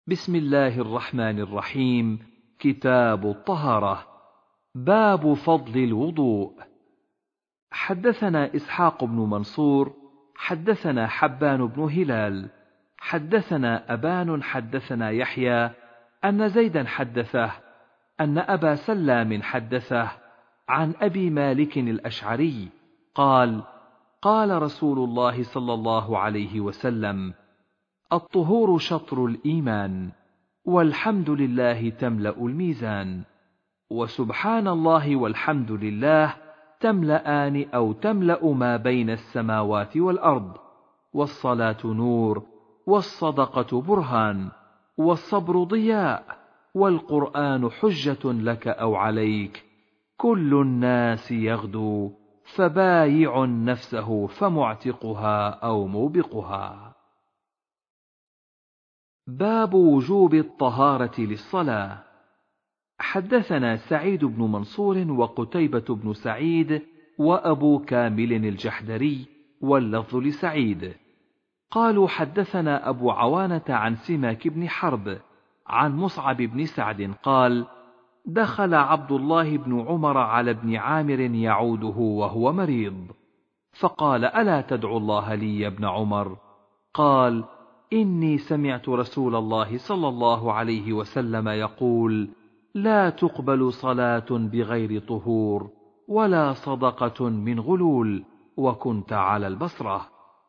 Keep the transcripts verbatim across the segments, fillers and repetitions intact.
بسم الله الرحمن الرحيم. كتاب الطهارة. باب فضل الوضوء. حدثنا إسحاق بن منصور حدثنا حبان بن هلال حدثنا أبان حدثنا يحيى أن زيدا حدثه أن أبا سلام حدثه عن أبي مالك الأشعري قال: قال رسول الله صلى الله عليه وسلم: الطهور شطر الإيمان، والحمد لله تملأ الميزان، وسبحان الله والحمد لله تملأان أو تملأ ما بين السماوات والأرض، والصلاة نور، والصدقة برهان، والصبر ضياء، والقرآن حجة لك أو عليك، كل الناس يغدو، فبايع نفسه فمعتقها أو موبقها. باب وجوب الطهارة للصلاة. حدثنا سعيد بن منصور وقتيبة بن سعيد وأبو كامل الجحدري، واللفظ لسعيد، قالوا: حدثنا أبو عوانة عن سماك بن حرب عن مصعب بن سعد قال: دخل عبد الله بن عمر على ابن عامر يعوده وهو مريض، فقال: ألا تدعو الله لي يا ابن عمر؟ قال: إني سمعت رسول الله صلى الله عليه وسلم يقول: لا تقبل صلاة بغير طهور، ولا صدقة من غلول، وكنت على البصرة.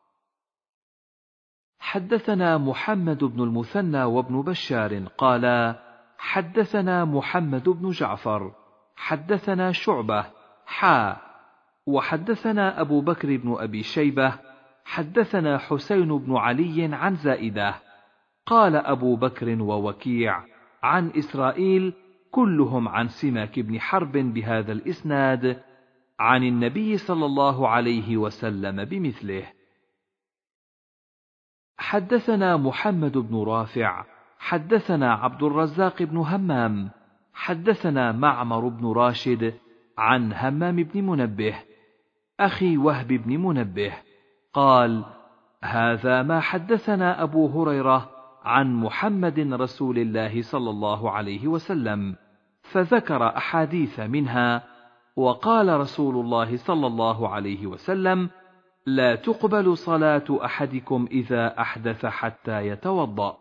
حدثنا محمد بن المثنى وابن بشار قالا: حدثنا محمد بن جعفر حدثنا شعبة حا وحدثنا أبو بكر بن أبي شيبة حدثنا حسين بن علي عن زائدة قال أبو بكر ووكيع عن إسرائيل كلهم عن سماك بن حرب بهذا الإسناد عن النبي صلى الله عليه وسلم بمثله. حدثنا محمد بن رافع حدثنا عبد الرزاق بن همام حدثنا معمر بن راشد عن همام بن منبه أخي وهب بن منبه قال: هذا ما حدثنا أبو هريرة عن محمد رسول الله صلى الله عليه وسلم، فذكر أحاديث منها، وقال رسول الله صلى الله عليه وسلم: لا تقبل صلاة أحدكم إذا أحدث حتى يتوضأ.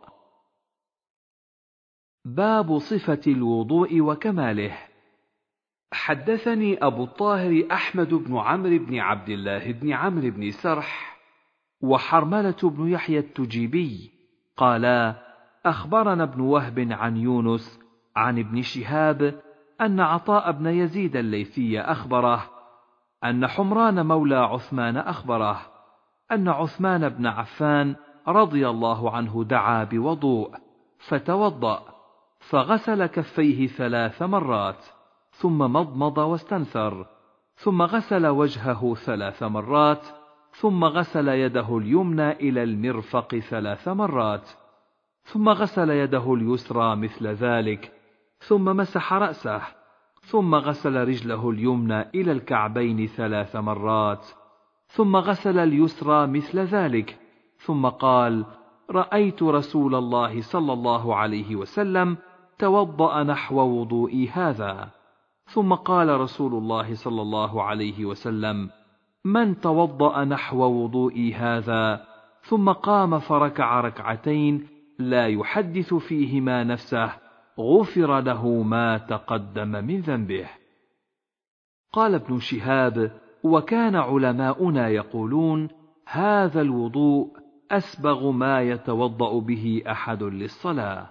باب صفة الوضوء وكماله. حدثني أبو الطاهر أحمد بن عمرو بن عبد الله بن عمرو بن سرح وحرملة بن يحيى التجيبي قالا: أخبرنا ابن وهب عن يونس عن ابن شهاب أن عطاء بن يزيد الليثي أخبره أن حمران مولى عثمان أخبره أن عثمان بن عفان رضي الله عنه دعا بوضوء فتوضأ، فغسل كفيه ثلاث مرات، ثم مضمض واستنثر، ثم غسل وجهه ثلاث مرات، ثم غسل يده اليمنى إلى المرفق ثلاث مرات، ثم غسل يده اليسرى مثل ذلك، ثم مسح رأسه، ثم غسل رجله اليمنى إلى الكعبين ثلاث مرات، ثم غسل اليسرى مثل ذلك، ثم قال: رأيت رسول الله صلى الله عليه وسلم توضأ نحو وضوئي هذا. ثم قال رسول الله صلى الله عليه وسلم: من توضأ نحو وضوئي هذا ثم قام فركع ركعتين لا يحدث فيهما نفسه غفر له ما تقدم من ذنبه. قال ابن شهاب: وكان علماؤنا يقولون: هذا الوضوء أسبغ ما يتوضأ به أحد للصلاة.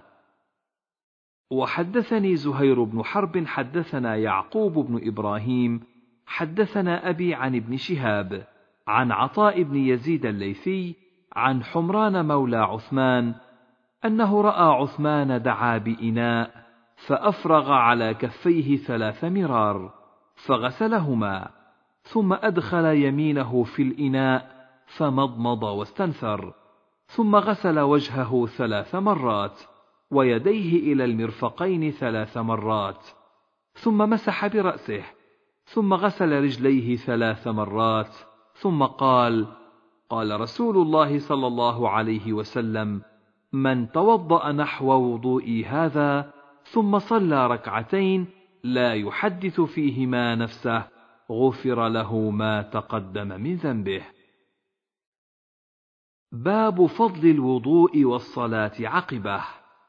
وحدثني زهير بن حرب حدثنا يعقوب بن إبراهيم حدثنا أبي عن ابن شهاب عن عطاء بن يزيد الليثي عن حمران مولى عثمان أنه رأى عثمان دعا بإناء فأفرغ على كفيه ثلاث مرار فغسلهما، ثم أدخل يمينه في الإناء فمضمض واستنثر، ثم غسل وجهه ثلاث مرات ويديه إلى المرفقين ثلاث مرات، ثم مسح برأسه، ثم غسل رجليه ثلاث مرات، ثم قال: قال رسول الله صلى الله عليه وسلم: من توضأ نحو وضوئي هذا ثم صلى ركعتين لا يحدث فيهما نفسه غفر له ما تقدم من ذنبه. باب فضل الوضوء والصلاة عقبه.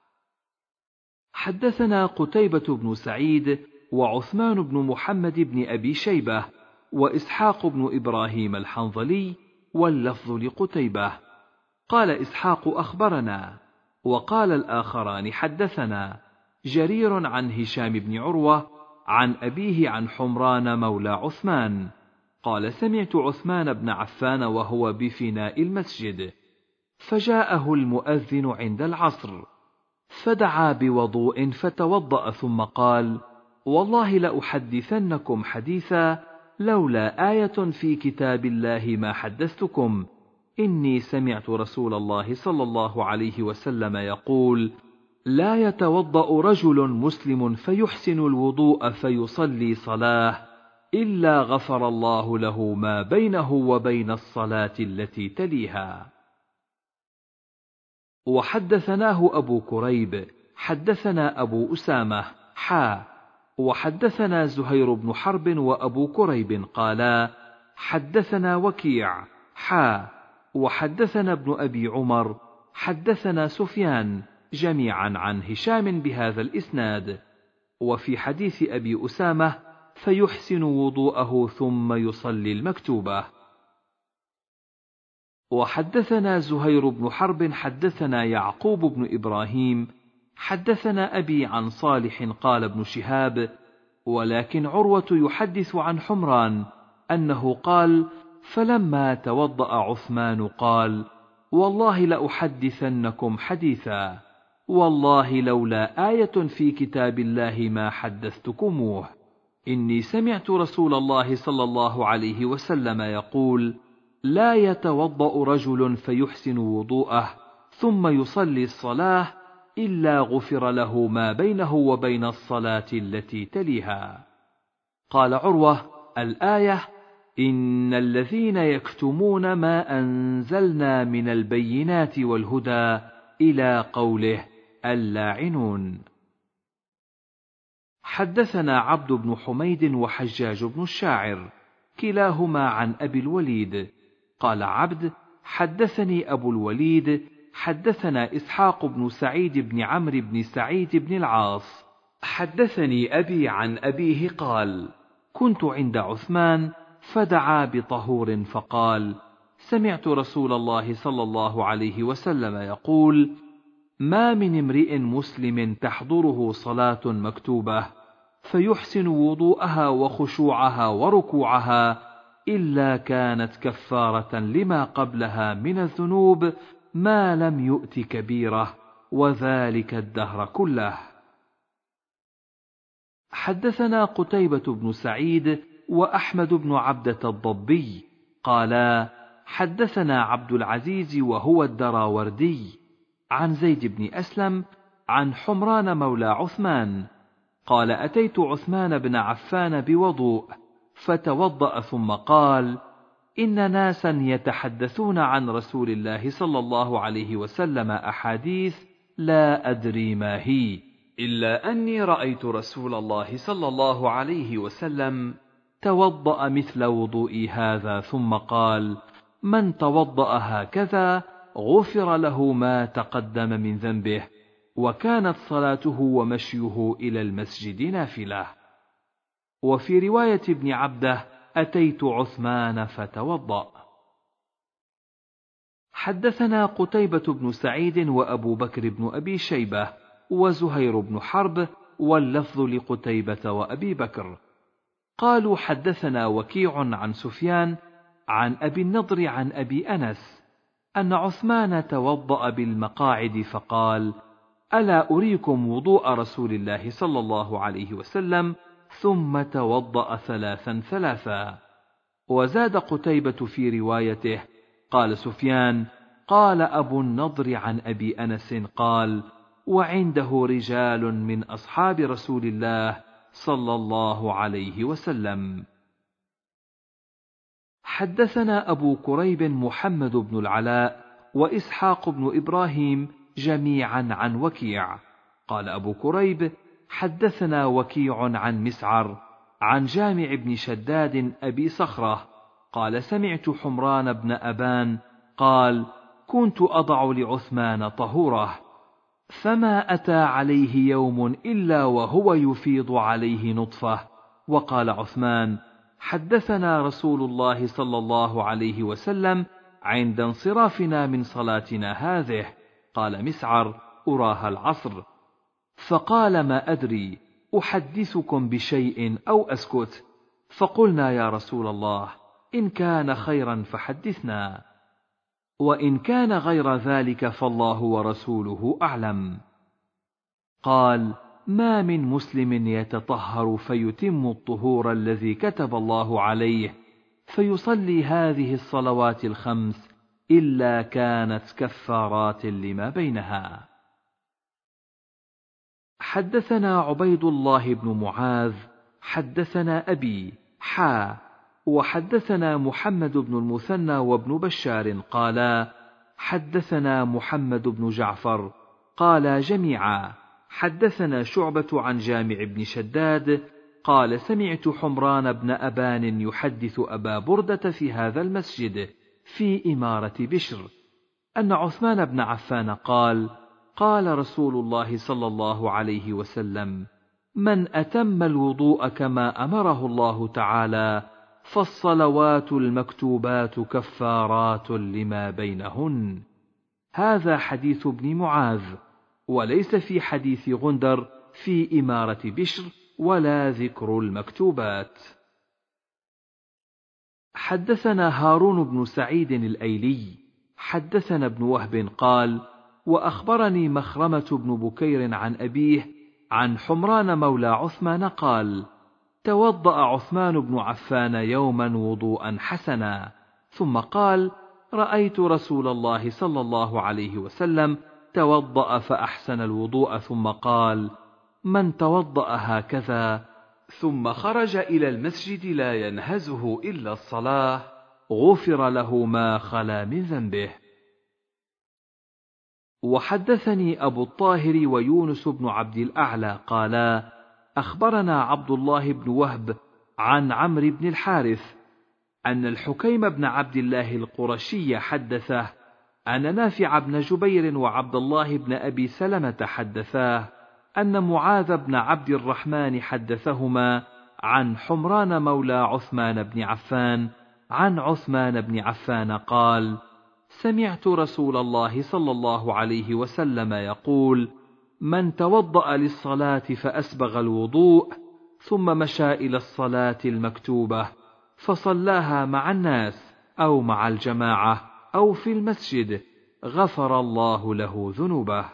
حدثنا قتيبة بن سعيد وعثمان بن محمد بن أبي شيبة وإسحاق بن إبراهيم الحنظلي، واللفظ لقتيبة. قال إسحاق أخبرنا، وقال الآخران حدثنا جرير عن هشام بن عروة عن أبيه عن حمران مولى عثمان قال: سمعت عثمان بن عفان وهو بفناء المسجد، فجاءه المؤذن عند العصر، فدعا بوضوء فتوضأ ثم قال: والله لأحدثنكم حديثا لولا آية في كتاب الله ما حدثتكم، إني سمعت رسول الله صلى الله عليه وسلم يقول: لا يتوضأ رجل مسلم فيحسن الوضوء فيصلي صلاة إلا غفر الله له ما بينه وبين الصلاة التي تليها. وحدثناه أبو كريب حدثنا أبو أسامة حا وحدثنا زهير بن حرب وأبو كريب قالا حدثنا وكيع حا وحدثنا ابن أبي عمر حدثنا سفيان جميعا عن هشام بهذا الإسناد. وفي حديث أبي أسامة: فيحسن وضوءه ثم يصلي المكتوبة. وحدثنا زهير بن حرب حدثنا يعقوب بن إبراهيم حدثنا أبي عن صالح قال ابن شهاب: ولكن عروة يحدث عن حمران أنه قال: فلما توضأ عثمان قال: والله لأحدثنكم حديثا، والله لولا آية في كتاب الله ما حدثتكموه، إني سمعت رسول الله صلى الله عليه وسلم يقول: لا يتوضأ رجل فيحسن وضوءه ثم يصلي الصلاة إلا غفر له ما بينه وبين الصلاة التي تليها. قال عروة: الآية: إن الذين يكتمون ما أنزلنا من البينات والهدى إلى قوله اللاعنون. حدثنا عبد بن حميد وحجاج بن الشاعر كلاهما عن أبي الوليد قال عبد: حدثني أبو الوليد حدثنا إسحاق بن سعيد بن عمرو بن سعيد بن العاص حدثني أبي عن أبيه قال: كنت عند عثمان فدعا بطهور فقال: سمعت رسول الله صلى الله عليه وسلم يقول: ما من امرئ مسلم تحضره صلاة مكتوبة فيحسن وضوءها وخشوعها وركوعها إلا كانت كفارة لما قبلها من الذنوب ما لم يؤت كبيرة، وذلك الدهر كله. حدثنا قتيبة بن سعيد وأحمد بن عبدة الضبي قالا حدثنا عبد العزيز وهو الدراوردي عن زيد بن أسلم عن حمران مولى عثمان قال: أتيت عثمان بن عفان بوضوء فتوضأ ثم قال: إن ناسا يتحدثون عن رسول الله صلى الله عليه وسلم أحاديث لا أدري ما هي، إلا أني رأيت رسول الله صلى الله عليه وسلم توضأ مثل وضوئي هذا ثم قال: من توضأ هكذا غفر له ما تقدم من ذنبه، وكانت صلاته ومشيه إلى المسجد نافلة. وفي رواية ابن عبده: أتيت عثمان فتوضأ. حدثنا قتيبة بن سعيد وأبو بكر بن أبي شيبة وزهير بن حرب، واللفظ لقتيبة وأبي بكر. قالوا حدثنا وكيع عن سفيان عن أبي النضر عن أبي أنس أن عثمان توضأ بالمقاعد فقال: ألا أريكم وضوء رسول الله صلى الله عليه وسلم؟ ثم توضأ ثلاثا ثلاثا. وزاد قتيبة في روايته: قال سفيان: قال أبو النضر عن أبي أنس قال: وعنده رجال من أصحاب رسول الله صلى الله عليه وسلم. حدثنا أبو كريب محمد بن العلاء وإسحاق بن إبراهيم جميعا عن وكيع. قال أبو كريب: حدثنا وكيع عن مسعر عن جامع بن شداد أبي صخرة قال: سمعت حمران بن أبان قال: كنت أضع لعثمان طهوره، فما أتى عليه يوم إلا وهو يفيض عليه نطفة. وقال عثمان: حدثنا رسول الله صلى الله عليه وسلم عند انصرافنا من صلاتنا هذه. قال مسعر: أراها العصر. فقال: ما أدري أحدثكم بشيء أو أسكت؟ فقلنا: يا رسول الله، إن كان خيرا فحدثنا، وإن كان غير ذلك فالله ورسوله أعلم. قال: ما من مسلم يتطهر فيتم الطهور الذي كتب الله عليه فيصلي هذه الصلوات الخمس إلا كانت كفارات لما بينها. حدثنا عبيد الله بن معاذ حدثنا أبي حا وحدثنا محمد بن المثنى وابن بشار قالا: حدثنا محمد بن جعفر قالا جميعا: حدثنا شعبة عن جامع بن شداد قال: سمعت حمران بن أبان يحدث أبا بردة في هذا المسجد في إمارة بشر أن عثمان بن عفان قال: قال رسول الله صلى الله عليه وسلم: من أتم الوضوء كما أمره الله تعالى فالصلوات المكتوبات كفارات لما بينهن. هذا حديث ابن معاذ، وليس في حديث غندر في إمارة بشر ولا ذكر المكتوبات. حدثنا هارون بن سعيد الأيلي حدثنا ابن وهب قال: وأخبرني مخرمة بن بكير عن أبيه عن حمران مولى عثمان قال: توضأ عثمان بن عفان يوما وضوءا حسنا، ثم قال: رأيت رسول الله صلى الله عليه وسلم توضأ فأحسن الوضوء، ثم قال: من توضأ هكذا ثم خرج إلى المسجد لا ينهزه إلا الصلاة غفر له ما خلا من ذنبه. وحدثني أبو الطاهر ويونس بن عبد الأعلى قالا: أخبرنا عبد الله بن وهب عن عمرو بن الحارث أن الحكيم بن عبد الله القرشي حدثه أن نافع بن جبير وعبد الله بن أبي سلمة حدثاه أن معاذ بن عبد الرحمن حدثهما عن حمران مولى عثمان بن عفان عن عثمان بن عفان قال: سمعت رسول الله صلى الله عليه وسلم يقول: من توضأ للصلاة فأسبغ الوضوء ثم مشى إلى الصلاة المكتوبة فصلاها مع الناس أو مع الجماعة أو في المسجد غفر الله له ذنوبه.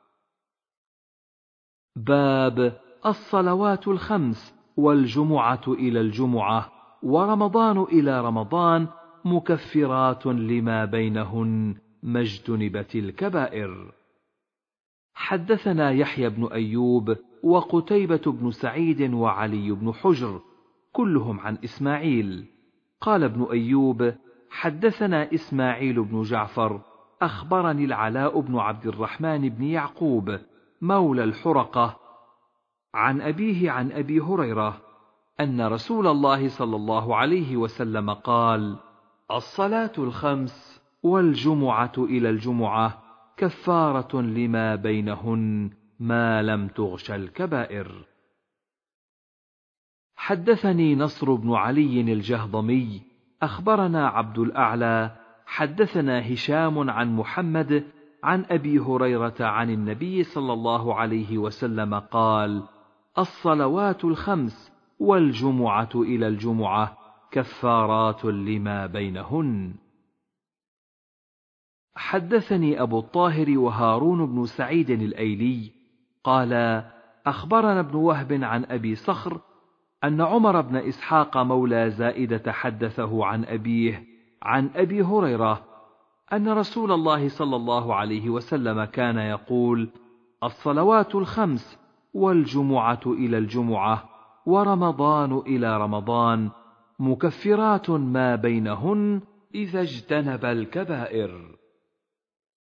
باب الصلوات الخمس والجمعة إلى الجمعة ورمضان إلى رمضان مكفرات لما بينهن ما اجتنبت الكبائر. حدثنا يحيى بن أيوب وقتيبة بن سعيد وعلي بن حجر كلهم عن إسماعيل. قال ابن أيوب: حدثنا إسماعيل بن جعفر أخبرني العلاء بن عبد الرحمن بن يعقوب مولى الحرقة عن أبيه عن أبي هريرة أن رسول الله صلى الله عليه وسلم قال: الصلاة الخمس والجمعة إلى الجمعة كفارة لما بينهن ما لم تغش الكبائر. حدثني نصر بن علي الجهضمي أخبرنا عبد الأعلى حدثنا هشام عن محمد عن أبي هريرة عن النبي صلى الله عليه وسلم قال: الصلوات الخمس والجمعة إلى الجمعة كفارات لما بينهن. حدثني أبو الطاهر وهارون بن سعيد الأيلي قال: أخبرنا ابن وهب عن أبي صخر أن عمر بن إسحاق مولى زائدة حدثه عن أبيه عن أبي هريرة أن رسول الله صلى الله عليه وسلم كان يقول: الصلوات الخمس والجمعة إلى الجمعة ورمضان إلى رمضان مكفرات ما بينهن إذا اجتنب الكبائر.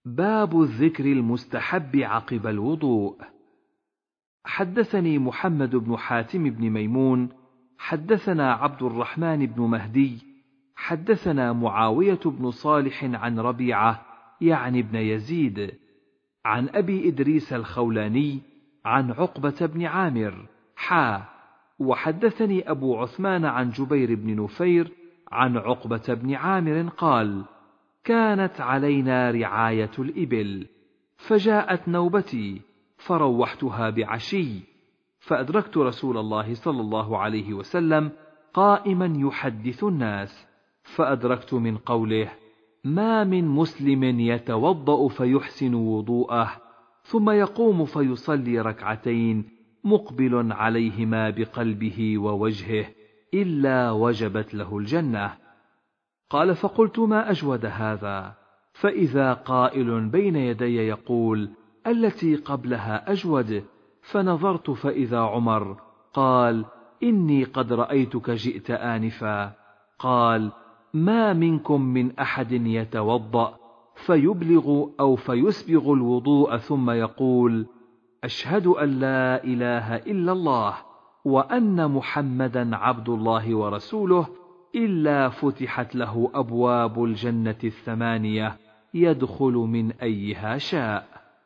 باب الذكر المستحب عقب الوضوء. حدثني محمد بن حاتم بن ميمون حدثنا عبد الرحمن بن مهدي حدثنا معاوية بن صالح عن ربيعة يعني ابن يزيد عن أبي إدريس الخولاني عن عقبة بن عامر حا وحدثني أبو عثمان عن جبير بن نفير عن عقبة بن عامر قال: كانت علينا رعاية الإبل، فجاءت نوبتي فروحتها بعشي، فأدركت رسول الله صلى الله عليه وسلم قائما يحدث الناس، فأدركت من قوله: ما من مسلم يتوضأ فيحسن وضوءه ثم يقوم فيصلي ركعتين مقبل عليهما بقلبه ووجهه إلا وجبت له الجنة. قال: فقلت: ما أجود هذا؟ فإذا قائل بين يدي يقول: التي قبلها أجود، فنظرت فإذا عمر قال: إني قد رأيتك جئت آنفا. قال: ما منكم من أحد يتوضأ فيبلغ أو فيسبغ الوضوء ثم يقول: أشهد أن لا إله إلا الله وأن محمدا عبد الله ورسوله، إلا فتحت له أبواب الجنة الثمانية يدخل من أيها شاء.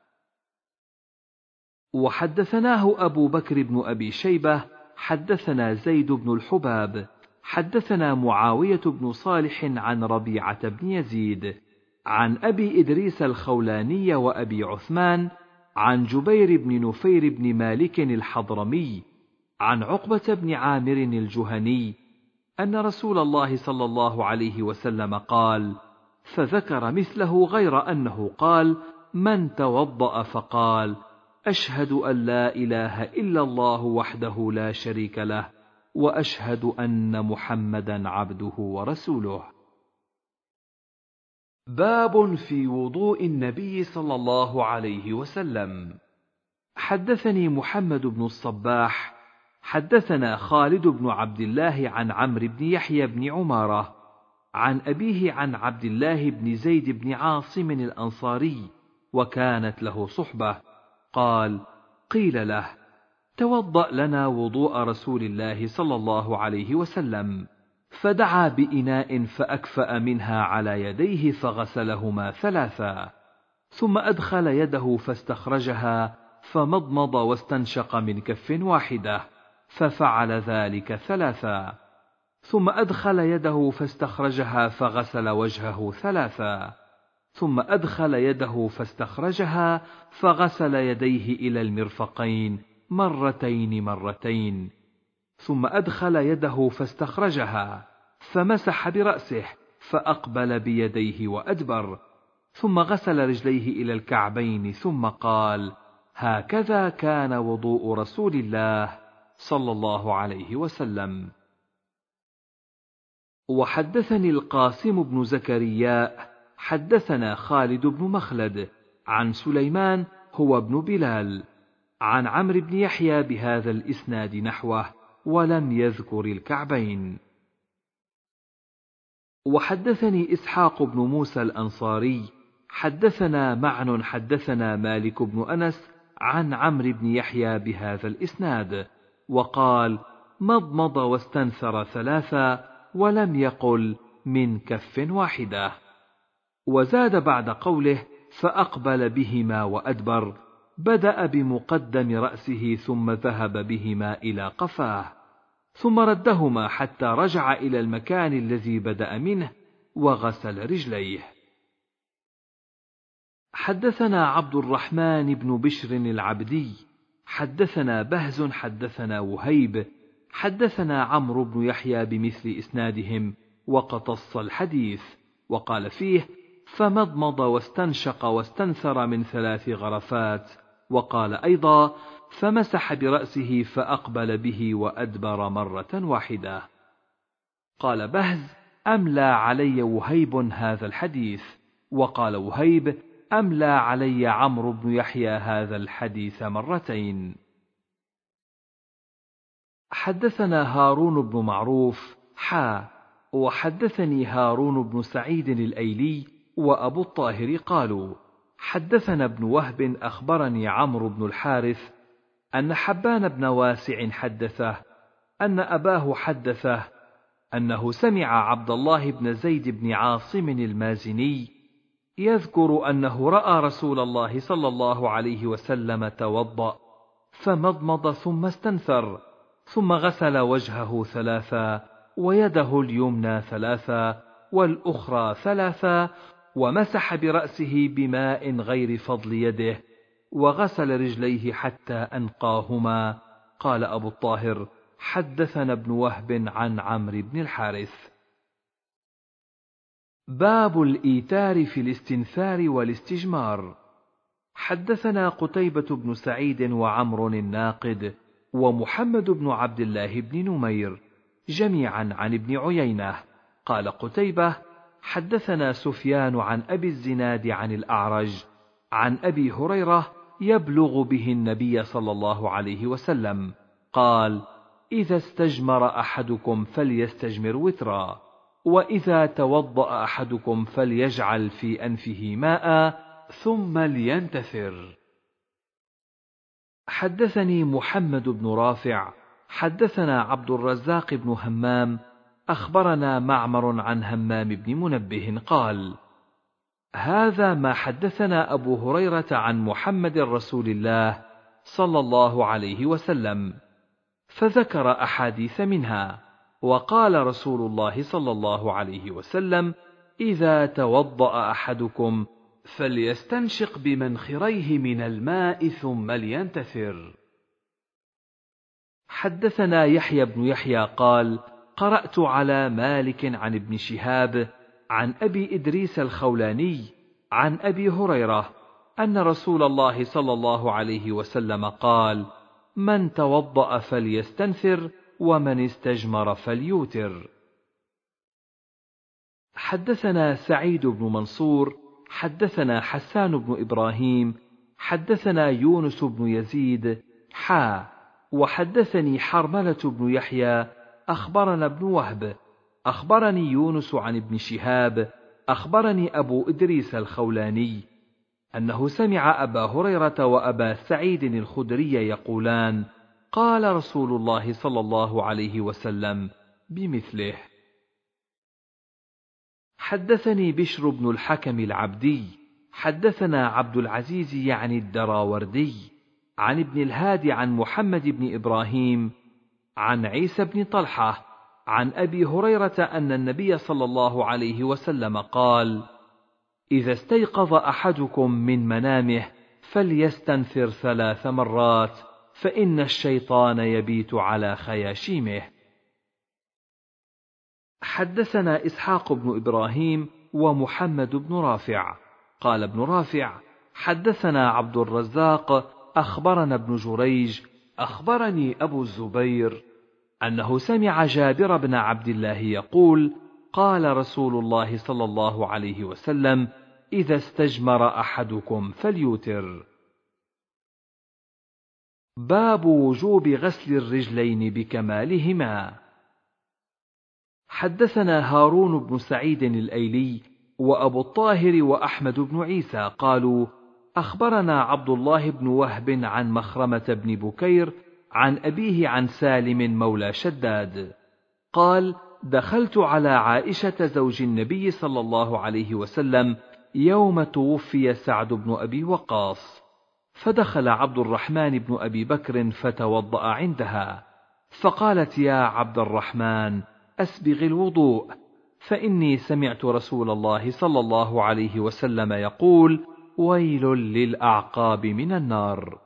وحدثناه أبو بكر بن أبي شيبة حدثنا زيد بن الحباب حدثنا معاوية بن صالح عن ربيعة بن يزيد عن أبي إدريس الخولاني وأبي عثمان عن جبير بن نفير بن مالك الحضرمي عن عقبة بن عامر الجهني أن رسول الله صلى الله عليه وسلم قال، فذكر مثله غير أنه قال: من توضأ فقال: أشهد أن لا إله إلا الله وحده لا شريك له وأشهد أن محمدا عبده ورسوله. باب في وضوء النبي صلى الله عليه وسلم. حدثني محمد بن الصباح حدثنا خالد بن عبد الله عن عمرو بن يحيى بن عمارة عن أبيه عن عبد الله بن زيد بن عاصم الأنصاري وكانت له صحبة قال: قيل له: توضأ لنا وضوء رسول الله صلى الله عليه وسلم، فدعا بإناء فأكفأ منها على يديه فغسلهما ثلاثا، ثم أدخل يده فاستخرجها فمضمض واستنشق من كف واحدة، ففعل ذلك ثلاثا، ثم أدخل يده فاستخرجها فغسل وجهه ثلاثا، ثم أدخل يده فاستخرجها فغسل يديه إلى المرفقين مرتين مرتين، ثم أدخل يده فاستخرجها فمسح برأسه فأقبل بيديه وأدبر، ثم غسل رجليه إلى الكعبين ثم قال: هكذا كان وضوء رسول الله صلى الله عليه وسلم. وحدثني القاسم بن زكريا حدثنا خالد بن مخلد عن سليمان هو ابن بلال عن عمرو بن يحيى بهذا الإسناد نحوه ولم يذكر الكعبين. وحدثني إسحاق بن موسى الأنصاري حدثنا معن حدثنا مالك بن أنس عن عمرو بن يحيى بهذا الإسناد وقال: مضمض واستنثر ثلاثا ولم يقل من كف واحدة. وزاد بعد قوله: فأقبل بهما وأدبر، بدأ بمقدم رأسه ثم ذهب بهما إلى قفاه، ثم ردهما حتى رجع إلى المكان الذي بدأ منه وغسل رجليه. حدثنا عبد الرحمن بن بشر العبدي حدثنا بهز حدثنا وهيب حدثنا عمرو بن يحيى بمثل إسنادهم وقتص الحديث وقال فيه: فمضمض واستنشق واستنثر من ثلاث غرفات، وقال أيضا: فمسح برأسه فأقبل به وأدبر مرة واحدة. قال بهز: أملى علي وهيب هذا الحديث، وقال وهيب: أملى علي عمرو بن يحيى هذا الحديث مرتين. حدثنا هارون بن معروف حا وحدثني هارون بن سعيد الأيلي وأبو الطاهر قالوا: حدثنا ابن وهب أخبرني عمرو بن الحارث أن حبان بن واسع حدثه أن أباه حدثه أنه سمع عبد الله بن زيد بن عاصم المازني يذكر أنه رأى رسول الله صلى الله عليه وسلم توضأ فمضمض ثم استنثر، ثم غسل وجهه ثلاثا ويده اليمنى ثلاثا والأخرى ثلاثا، ومسح برأسه بماء غير فضل يده، وغسل رجليه حتى أنقاهما. قال أبو الطاهر: حدثنا ابن وهب عن عمرو بن الحارث. باب الإيتار في الاستنثار والاستجمار. حدثنا قتيبة بن سعيد وعمر الناقد ومحمد بن عبد الله بن نمير جميعا عن ابن عيينة. قال قتيبة: حدثنا سفيان عن أبي الزناد عن الأعرج عن أبي هريرة يبلغ به النبي صلى الله عليه وسلم قال: إذا استجمر أحدكم فليستجمر وترا، وإذا توضأ أحدكم فليجعل في أنفه ماء ثم لينتثر. حدثني محمد بن رافع حدثنا عبد الرزاق بن همام أخبرنا معمر عن همام بن منبه قال: هذا ما حدثنا أبو هريرة عن محمد رسول الله صلى الله عليه وسلم، فذكر أحاديث منها، وقال رسول الله صلى الله عليه وسلم: إذا توضأ أحدكم فليستنشق بمنخريه من الماء ثم لينتثر. حدثنا يحيى بن يحيى قال: قرأت على مالك عن ابن شهاب عن أبي إدريس الخولاني عن أبي هريرة أن رسول الله صلى الله عليه وسلم قال: من توضأ فليستنثر، ومن استجمر فليوتر. حدثنا سعيد بن منصور حدثنا حسان بن إبراهيم حدثنا يونس بن يزيد حا وحدثني حرملة بن يحيى أخبرنا ابن وهب أخبرني يونس عن ابن شهاب أخبرني أبو إدريس الخولاني أنه سمع أبا هريرة وأبا سعيد الخدري يقولان: قال رسول الله صلى الله عليه وسلم بمثله. حدثني بشر بن الحكم العبدي حدثنا عبد العزيز يعني الدراوردي عن ابن الهادي عن محمد بن إبراهيم عن عيسى بن طلحة عن أبي هريرة أن النبي صلى الله عليه وسلم قال: إذا استيقظ أحدكم من منامه فليستنثر ثلاث مرات، فإن الشيطان يبيت على خياشيمه. حدثنا إسحاق بن إبراهيم ومحمد بن رافع. قال ابن رافع: حدثنا عبد الرزاق أخبرنا ابن جريج أخبرني أبو الزبير أنه سمع جابر بن عبد الله يقول: قال رسول الله صلى الله عليه وسلم: إذا استجمر أحدكم فليوتر. باب وجوب غسل الرجلين بكمالهما. حدثنا هارون بن سعيد الأيلي وأبو الطاهر وأحمد بن عيسى قالوا: أخبرنا عبد الله بن وهب عن مخرمة بن بكير عن أبيه عن سالم مولى شداد قال: دخلت على عائشة زوج النبي صلى الله عليه وسلم يوم توفي سعد بن أبي وقاص، فدخل عبد الرحمن بن أبي بكر فتوضأ عندها، فقالت: يا عبد الرحمن، أسبغ الوضوء، فإني سمعت رسول الله صلى الله عليه وسلم يقول: ويل للأعقاب من النار.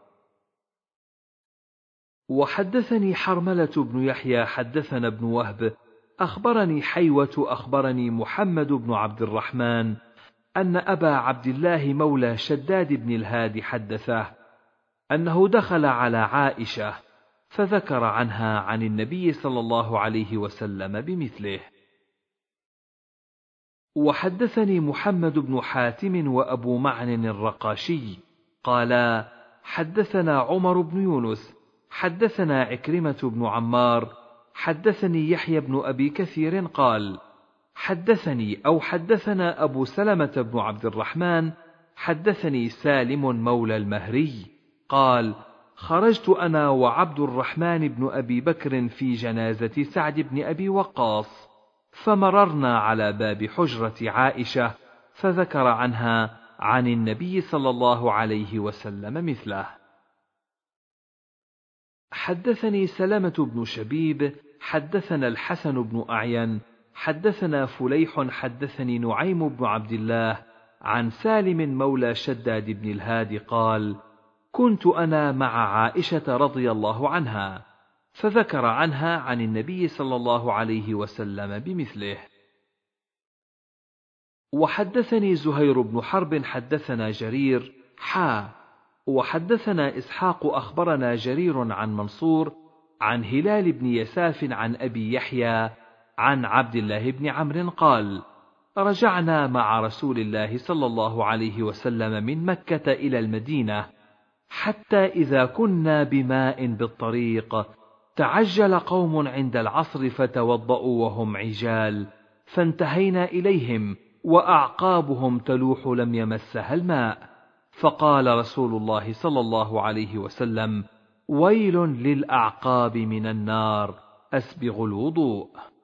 وحدثني حرملة بن يحيى حدثنا ابن وهب أخبرني حيوة أخبرني محمد بن عبد الرحمن أن أبا عبد الله مولى شداد بن الهادي حدثه أنه دخل على عائشة فذكر عنها عن النبي صلى الله عليه وسلم بمثله. وحدثني محمد بن حاتم وأبو معن الرقاشي قالا: حدثنا عمر بن يونس حدثنا عكرمة بن عمار حدثني يحيى بن أبي كثير قال: حدثني أو حدثنا أبو سلمة بن عبد الرحمن حدثني سالم مولى المهري قال: خرجت أنا وعبد الرحمن بن أبي بكر في جنازة سعد بن أبي وقاص، فمررنا على باب حجرة عائشة، فذكر عنها عن النبي صلى الله عليه وسلم مثله. حدثني سلمة بن شبيب حدثنا الحسن بن أعين حدثنا فليح حدثني نعيم بن عبد الله عن سالم مولى شداد بن الهاد قال: كنت أنا مع عائشة رضي الله عنها، فذكر عنها عن النبي صلى الله عليه وسلم بمثله. وحدثني زهير بن حرب حدثنا جرير حا وحدثنا إسحاق أخبرنا جرير عن منصور عن هلال بن يساف عن أبي يحيى عن عبد الله بن عمرو قال: رجعنا مع رسول الله صلى الله عليه وسلم من مكة إلى المدينة، حتى إذا كنا بماء بالطريق تعجل قوم عند العصر فتوضأوا وهم عجال، فانتهينا إليهم وأعقابهم تلوح لم يمسها الماء، فقال رسول الله صلى الله عليه وسلم: ويل للأعقاب من النار، أسبغ الوضوء.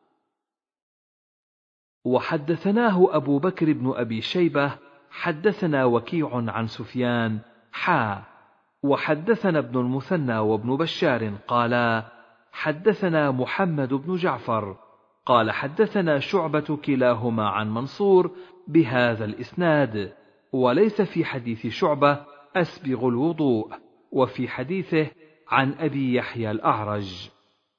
وحدثناه أبو بكر بن أبي شيبة حدثنا وكيع عن سفيان حا وحدثنا ابن المثنى وابن بشار قالا: حدثنا محمد بن جعفر قال حدثنا شعبة كلاهما عن منصور بهذا الإسناد، وليس في حديث شعبة أسبغ الوضوء، وفي حديثه عن أبي يحيى الأعرج.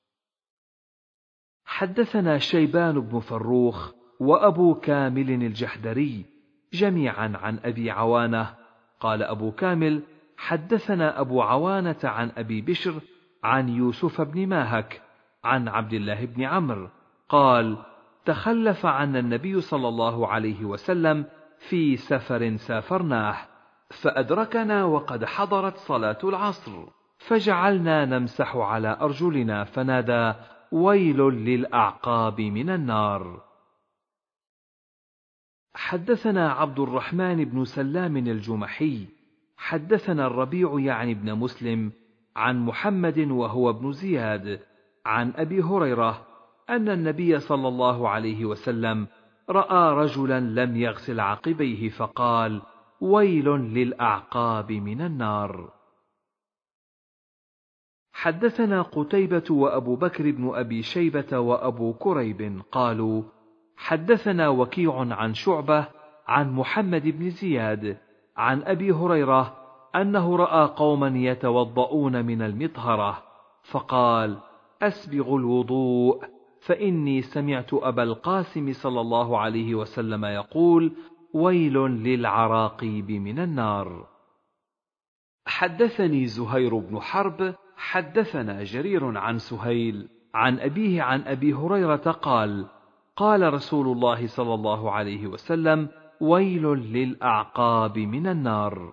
حدثنا شيبان بن فروخ وأبو كامل الجحدري جميعا عن أبي عوانة قال أبو كامل: حدثنا أبو عوانة عن أبي بشر عن يوسف بن ماهك عن عبد الله بن عمرو قال: تخلف عنا النبي صلى الله عليه وسلم في سفر سافرناه، فأدركنا وقد حضرت صلاة العصر، فجعلنا نمسح على أرجلنا، فنادى: ويل للأعقاب من النار. حدثنا عبد الرحمن بن سلام الجمحي حدثنا الربيع يعني ابن مسلم عن محمد وهو ابن زياد عن أبي هريرة أن النبي صلى الله عليه وسلم رأى رجلا لم يغسل عقبيه فقال: ويل للأعقاب من النار. حدثنا قتيبة وأبو بكر بن أبي شيبة وأبو كريب قالوا: حدثنا وكيع عن شعبة عن محمد بن زياد عن أبي هريرة أنه رأى قوما يتوضؤون من المطهرة، فقال: أسبغوا الوضوء، فإني سمعت أبا القاسم صلى الله عليه وسلم يقول: ويل للعراقيب من النار. حدثني زهير بن حرب حدثنا جرير عن سهيل عن أبيه عن أبي هريرة قال: قال رسول الله صلى الله عليه وسلم: ويل للأعقاب من النار.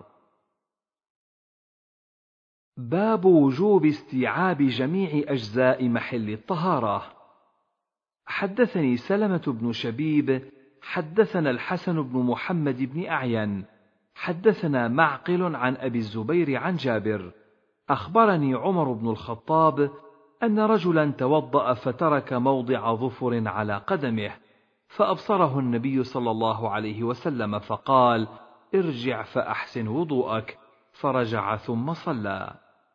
باب وجوب استيعاب جميع أجزاء محل الطهارة. حدثني سلمة بن شبيب حدثنا الحسن بن محمد بن أعين حدثنا معقل عن أبي الزبير عن جابر أخبرني عمر بن الخطاب أن رجلا توضأ فترك موضع ظفر على قدمه، فأبصره النبي صلى الله عليه وسلم فقال: ارجع فأحسن وضوءك، فرجع ثم صلى.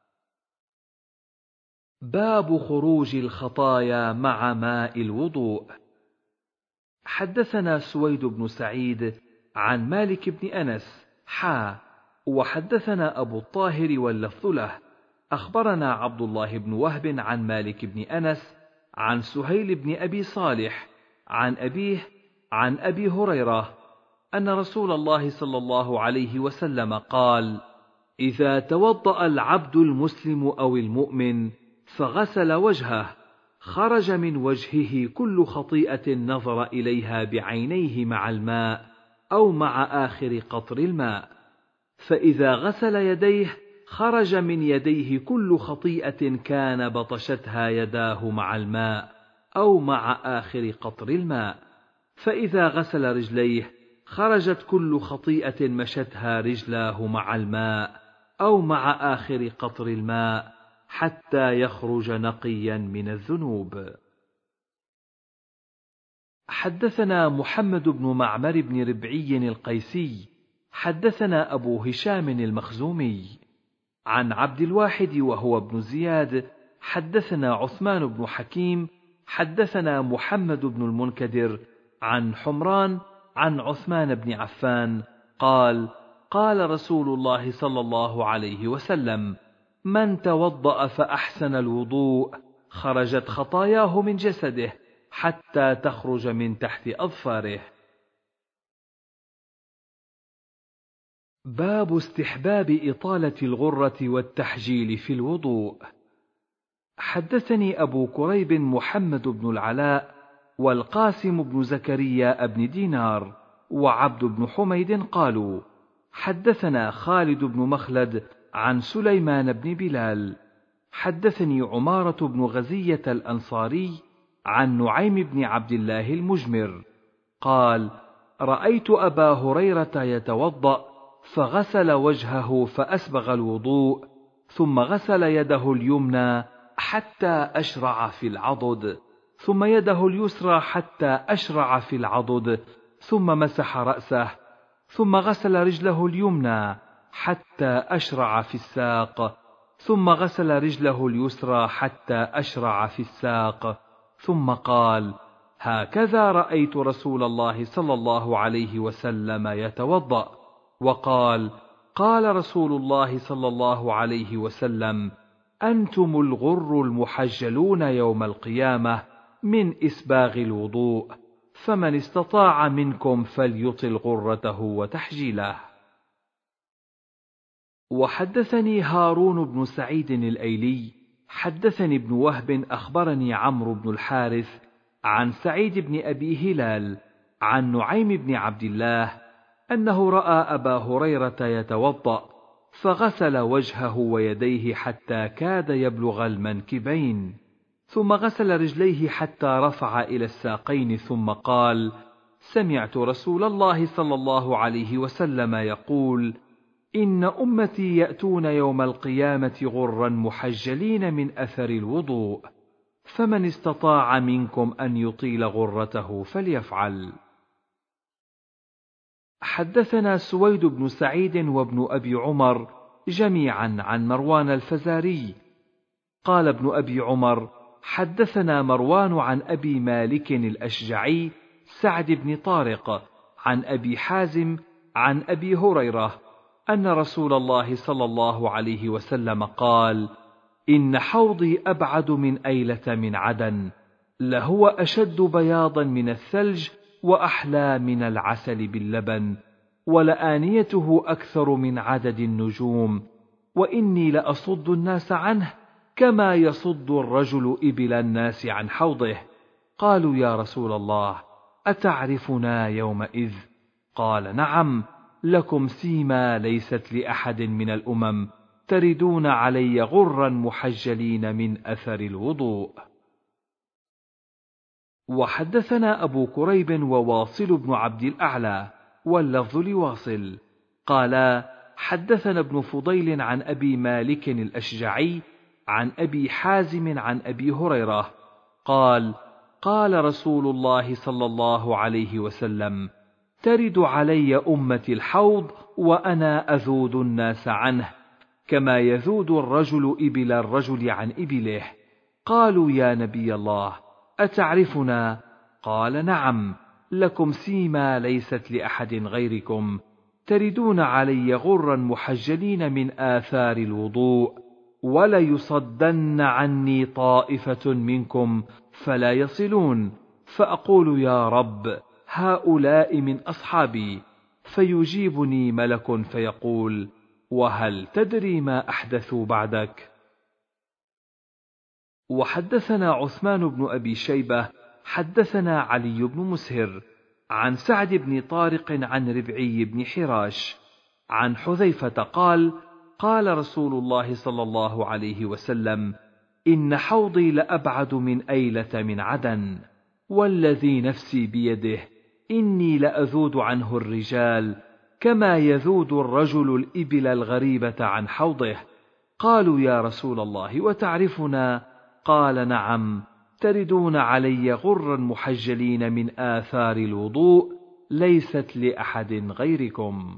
باب خروج الخطايا مع ماء الوضوء. حدثنا سويد بن سعيد عن مالك بن أنس حا وحدثنا أبو الطاهر واللفظ له أخبرنا عبد الله بن وهب عن مالك بن أنس عن سهيل بن أبي صالح عن أبيه عن أبي هريرة أن رسول الله صلى الله عليه وسلم قال: إذا توضأ العبد المسلم أو المؤمن فغسل وجهه خرج من وجهه كل خطيئة نظر إليها بعينيه مع الماء أو مع آخر قطر الماء، فإذا غسل يديه خرج من يديه كل خطيئة كان بطشتها يداه مع الماء أو مع آخر قطر الماء، فإذا غسل رجليه خرجت كل خطيئة مشتها رجلاه مع الماء أو مع آخر قطر الماء حتى يخرج نقيا من الذنوب. حدثنا محمد بن معمر بن ربعي القيسي حدثنا أبو هشام المخزومي عن عبد الواحد وهو ابن زياد حدثنا عثمان بن حكيم حدثنا محمد بن المنكدر عن حمران عن عثمان بن عفان قال: قال رسول الله صلى الله عليه وسلم: من توضأ فأحسن الوضوء خرجت خطاياه من جسده حتى تخرج من تحت أظفاره. باب استحباب إطالة الغرة والتحجيل في الوضوء. حدثني أبو كريب محمد بن العلاء والقاسم بن زكريا بن دينار وعبد بن حميد قالوا: حدثنا خالد بن مخلد عن سليمان بن بلال حدثني عمارة بن غزية الأنصاري عن نعيم بن عبد الله المجمر قال: رأيت أبا هريرة يتوضأ فغسل وجهه فأسبغ الوضوء ثم غسل يده اليمنى حتى أشرع في العضد ثم يده اليسرى حتى أشرع في العضد ثم مسح رأسه ثم غسل رجله اليمنى حتى أشرع في الساق ثم غسل رجله اليسرى حتى أشرع في الساق ثم قال: هكذا رأيت رسول الله صلى الله عليه وسلم يتوضأ. وقال: قال رسول الله صلى الله عليه وسلم: أنتم الغر المحجلون يوم القيامة من إسباغ الوضوء، فمن استطاع منكم فليطل غرته وتحجيله. وحدثني هارون بن سعيد الأيلي حدثني ابن وهب أخبرني عمرو بن الحارث عن سعيد بن أبي هلال عن نعيم بن عبد الله أنه رأى أبا هريرة يتوضأ فغسل وجهه ويديه حتى كاد يبلغ المنكبين ثم غسل رجليه حتى رفع إلى الساقين ثم قال: سمعت رسول الله صلى الله عليه وسلم يقول: إن أمتي يأتون يوم القيامة غرا محجلين من أثر الوضوء، فمن استطاع منكم أن يطيل غرته فليفعل. حدثنا سويد بن سعيد وابن أبي عمر جميعا عن مروان الفزاري قال ابن أبي عمر: حدثنا مروان عن أبي مالك الأشجعي سعد بن طارق عن أبي حازم عن أبي هريرة أن رسول الله صلى الله عليه وسلم قال: إن حوضي أبعد من أيلة من عدن، لهو أشد بياضا من الثلج وأحلى من العسل باللبن، ولآنيته أكثر من عدد النجوم، وإني لأصد الناس عنه كما يصد الرجل إبل الناس عن حوضه. قالوا: يا رسول الله، أتعرفنا يومئذ؟ قال: نعم، لكم سيما ليست لأحد من الأمم، تردون علي غرا محجلين من أثر الوضوء. وحدثنا أبو كريب وواصل بن عبد الأعلى واللفظ لواصل قالا: حدثنا ابن فضيل عن أبي مالك الأشجعي عن أبي حازم عن أبي هريرة قال: قال رسول الله صلى الله عليه وسلم: ترد علي أمتي الحوض وأنا أذود الناس عنه كما يذود الرجل إبل الرجل عن إبله. قالوا: يا نبي الله، أتعرفنا؟ قال: نعم، لكم سيما ليست لأحد غيركم، تردون علي غرا محجلين من آثار الوضوء، وليصدن عني طائفة منكم فلا يصلون، فأقول: يا رب، هؤلاء من أصحابي، فيجيبني ملك فيقول: وهل تدري ما أحدثوا بعدك؟ وحدثنا عثمان بن أبي شيبة حدثنا علي بن مسهر عن سعد بن طارق عن ربعي بن حراش عن حذيفة قال: قال رسول الله صلى الله عليه وسلم: إن حوضي لأبعد من أيلة من عدن، والذي نفسي بيده إني لأذود عنه الرجال كما يذود الرجل الإبل الغريبة عن حوضه. قالوا يا رسول الله وتعرفنا؟ قال نعم، تردون علي غرا محجلين من آثار الوضوء ليست لأحد غيركم.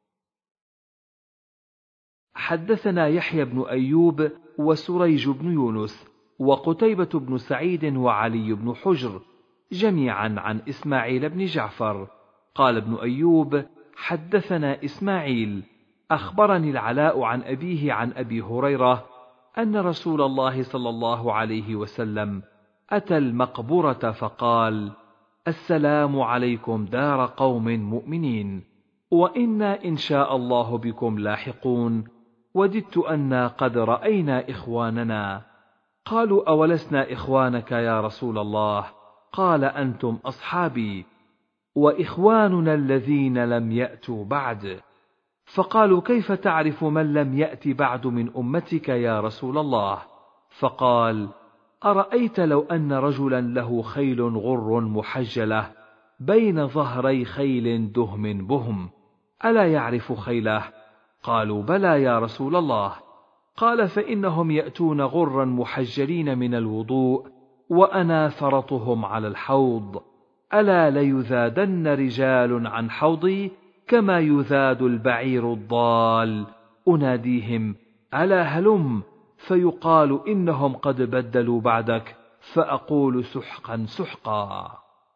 حدثنا يحيى بن أيوب وسريج بن يونس وقتيبة بن سعيد وعلي بن حجر جميعا عن إسماعيل بن جعفر قال ابن أيوب حدثنا إسماعيل أخبرني العلاء عن أبيه عن أبي هريرة أن رسول الله صلى الله عليه وسلم أتى المقبرة فقال: السلام عليكم دار قوم مؤمنين، وإنا إن شاء الله بكم لاحقون، وددت أنا قد رأينا إخواننا. قالوا: أولسنا إخوانك يا رسول الله؟ قال: أنتم أصحابي، وإخواننا الذين لم يأتوا بعد. فقالوا: كيف تعرف من لم يأت بعد من أمتك يا رسول الله؟ فقال: أرأيت لو أن رجلا له خيل غر محجلة بين ظهري خيل دهم بهم، ألا يعرف خيله؟ قالوا: بلى يا رسول الله. قال: فإنهم يأتون غرا محجلين من الوضوء، وأنا فرطهم على الحوض، ألا ليذادن رجال عن حوضي كما يذاد البعير الضال، أناديهم: ألا هلم، فيقال إنهم قد بدلوا بعدك، فأقول: سحقا سحقا.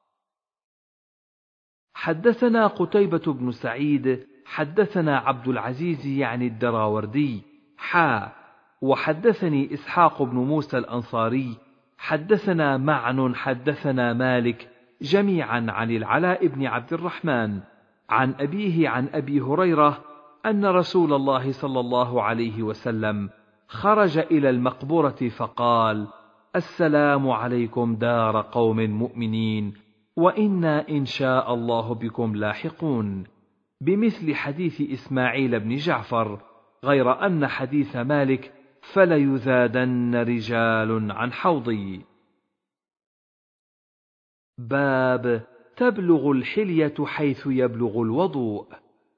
حدثنا قتيبة بن سعيد حدثنا عبد العزيز يعني الدراوردي حا وحدثني إسحاق بن موسى الأنصاري حدثنا معن حدثنا مالك جميعا عن العلاء بن عبد الرحمن عن أبيه عن أبي هريرة أن رسول الله صلى الله عليه وسلم خرج إلى المقبرة فقال: السلام عليكم دار قوم مؤمنين، وإنا إن شاء الله بكم لاحقون، بمثل حديث إسماعيل بن جعفر، غير أن حديث مالك: فليذادن رجال عن حوضي. باب تبلغ الحلية حيث يبلغ الوضوء.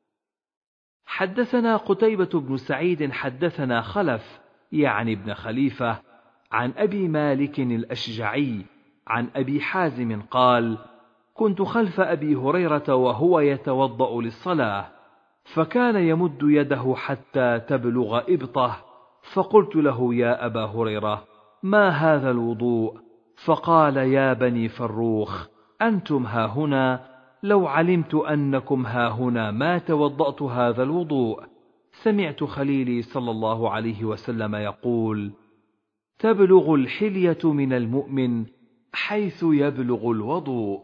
حدثنا قتيبة بن سعيد حدثنا خلف يعني ابن خليفة عن أبي مالك الأشجعي عن أبي حازم قال: كنت خلف أبي هريرة وهو يتوضأ للصلاة، فكان يمد يده حتى تبلغ إبطه، فقلت له: يا أبا هريرة، ما هذا الوضوء؟ فقال: يا بني فروخ، أنتم هاهنا، لو علمت أنكم هاهنا ما توضأت هذا الوضوء. سمعت خليلي صلى الله عليه وسلم يقول: تبلغ الحلية من المؤمن حيث يبلغ الوضوء.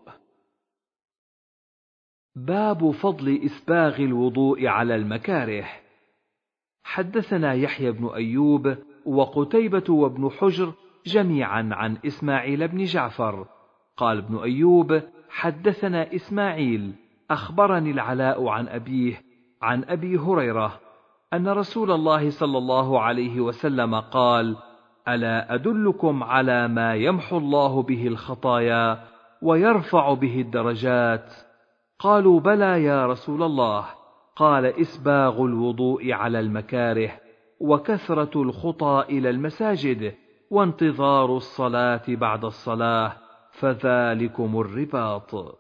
باب فضل إسباغ الوضوء على المكاره. حدثنا يحيى بن أيوب وقتيبة وابن حجر جميعا عن إسماعيل بن جعفر قال ابن أيوب: حدثنا إسماعيل أخبرني العلاء عن أبيه عن أبي هريرة أن رسول الله صلى الله عليه وسلم قال: ألا أدلكم على ما يمحو الله به الخطايا ويرفع به الدرجات؟ قالوا: بلى يا رسول الله. قال: إسباغ الوضوء على المكاره، وكثرة الخطى إلى المساجد، وانتظار الصلاة بعد الصلاة، فذلكم الرباط.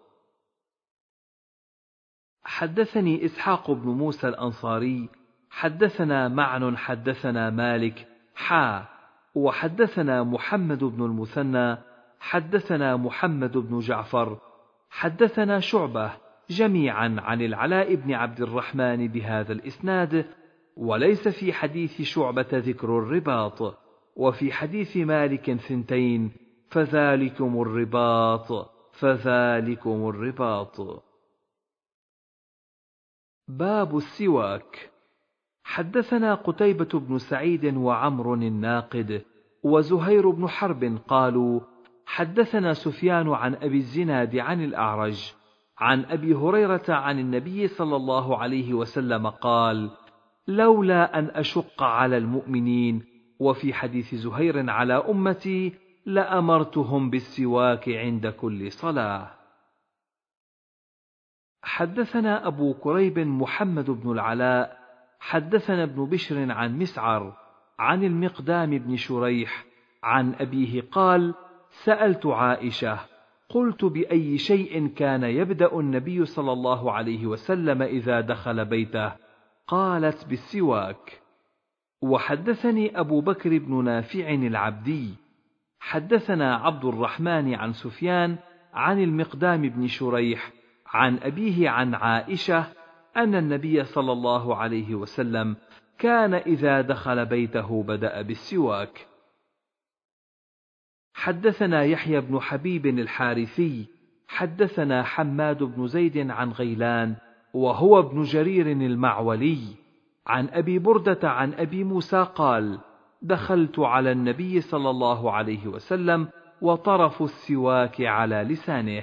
حدثني إسحاق بن موسى الأنصاري حدثنا معن حدثنا مالك حا وحدثنا محمد بن المثنى حدثنا محمد بن جعفر حدثنا شعبة جميعا عن العلاء بن عبد الرحمن بهذا الإسناد، وليس في حديث شعبة ذكر الرباط، وفي حديث مالك ثنتين: فذلكم الرباط فذلكم الرباط. باب السواك. حدثنا قتيبة بن سعيد وعمر الناقد وزهير بن حرب قالوا: حدثنا سفيان عن أبي الزناد عن الأعرج عن أبي هريرة عن النبي صلى الله عليه وسلم قال: لولا أن أشق على المؤمنين، وفي حديث زهير على أمتي، لأمرتهم بالسواك عند كل صلاة. حدثنا أبو كريب محمد بن العلاء حدثنا ابن بشر عن مسعر عن المقدام بن شريح عن أبيه قال: سألت عائشة قلت: بأي شيء كان يبدأ النبي صلى الله عليه وسلم إذا دخل بيته؟ قالت: بالسواك. وحدثني أبو بكر بن نافع العبدي حدثنا عبد الرحمن عن سفيان عن المقدام بن شريح عن أبيه عن عائشة أن النبي صلى الله عليه وسلم كان إذا دخل بيته بدأ بالسواك. حدثنا يحيى بن حبيب الحارثي حدثنا حماد بن زيد عن غيلان وهو ابن جرير المعولي عن أبي بردة عن أبي موسى قال: دخلت على النبي صلى الله عليه وسلم وطرف السواك على لسانه.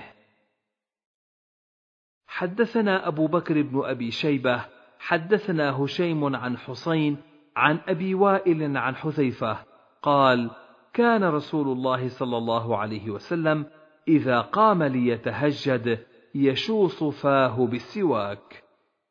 حدثنا أبو بكر بن أبي شيبة حدثنا هشيم عن حسين عن أبي وائل عن حذيفة قال: كان رسول الله صلى الله عليه وسلم إذا قام ليتهجد يشوص فاه بالسواك.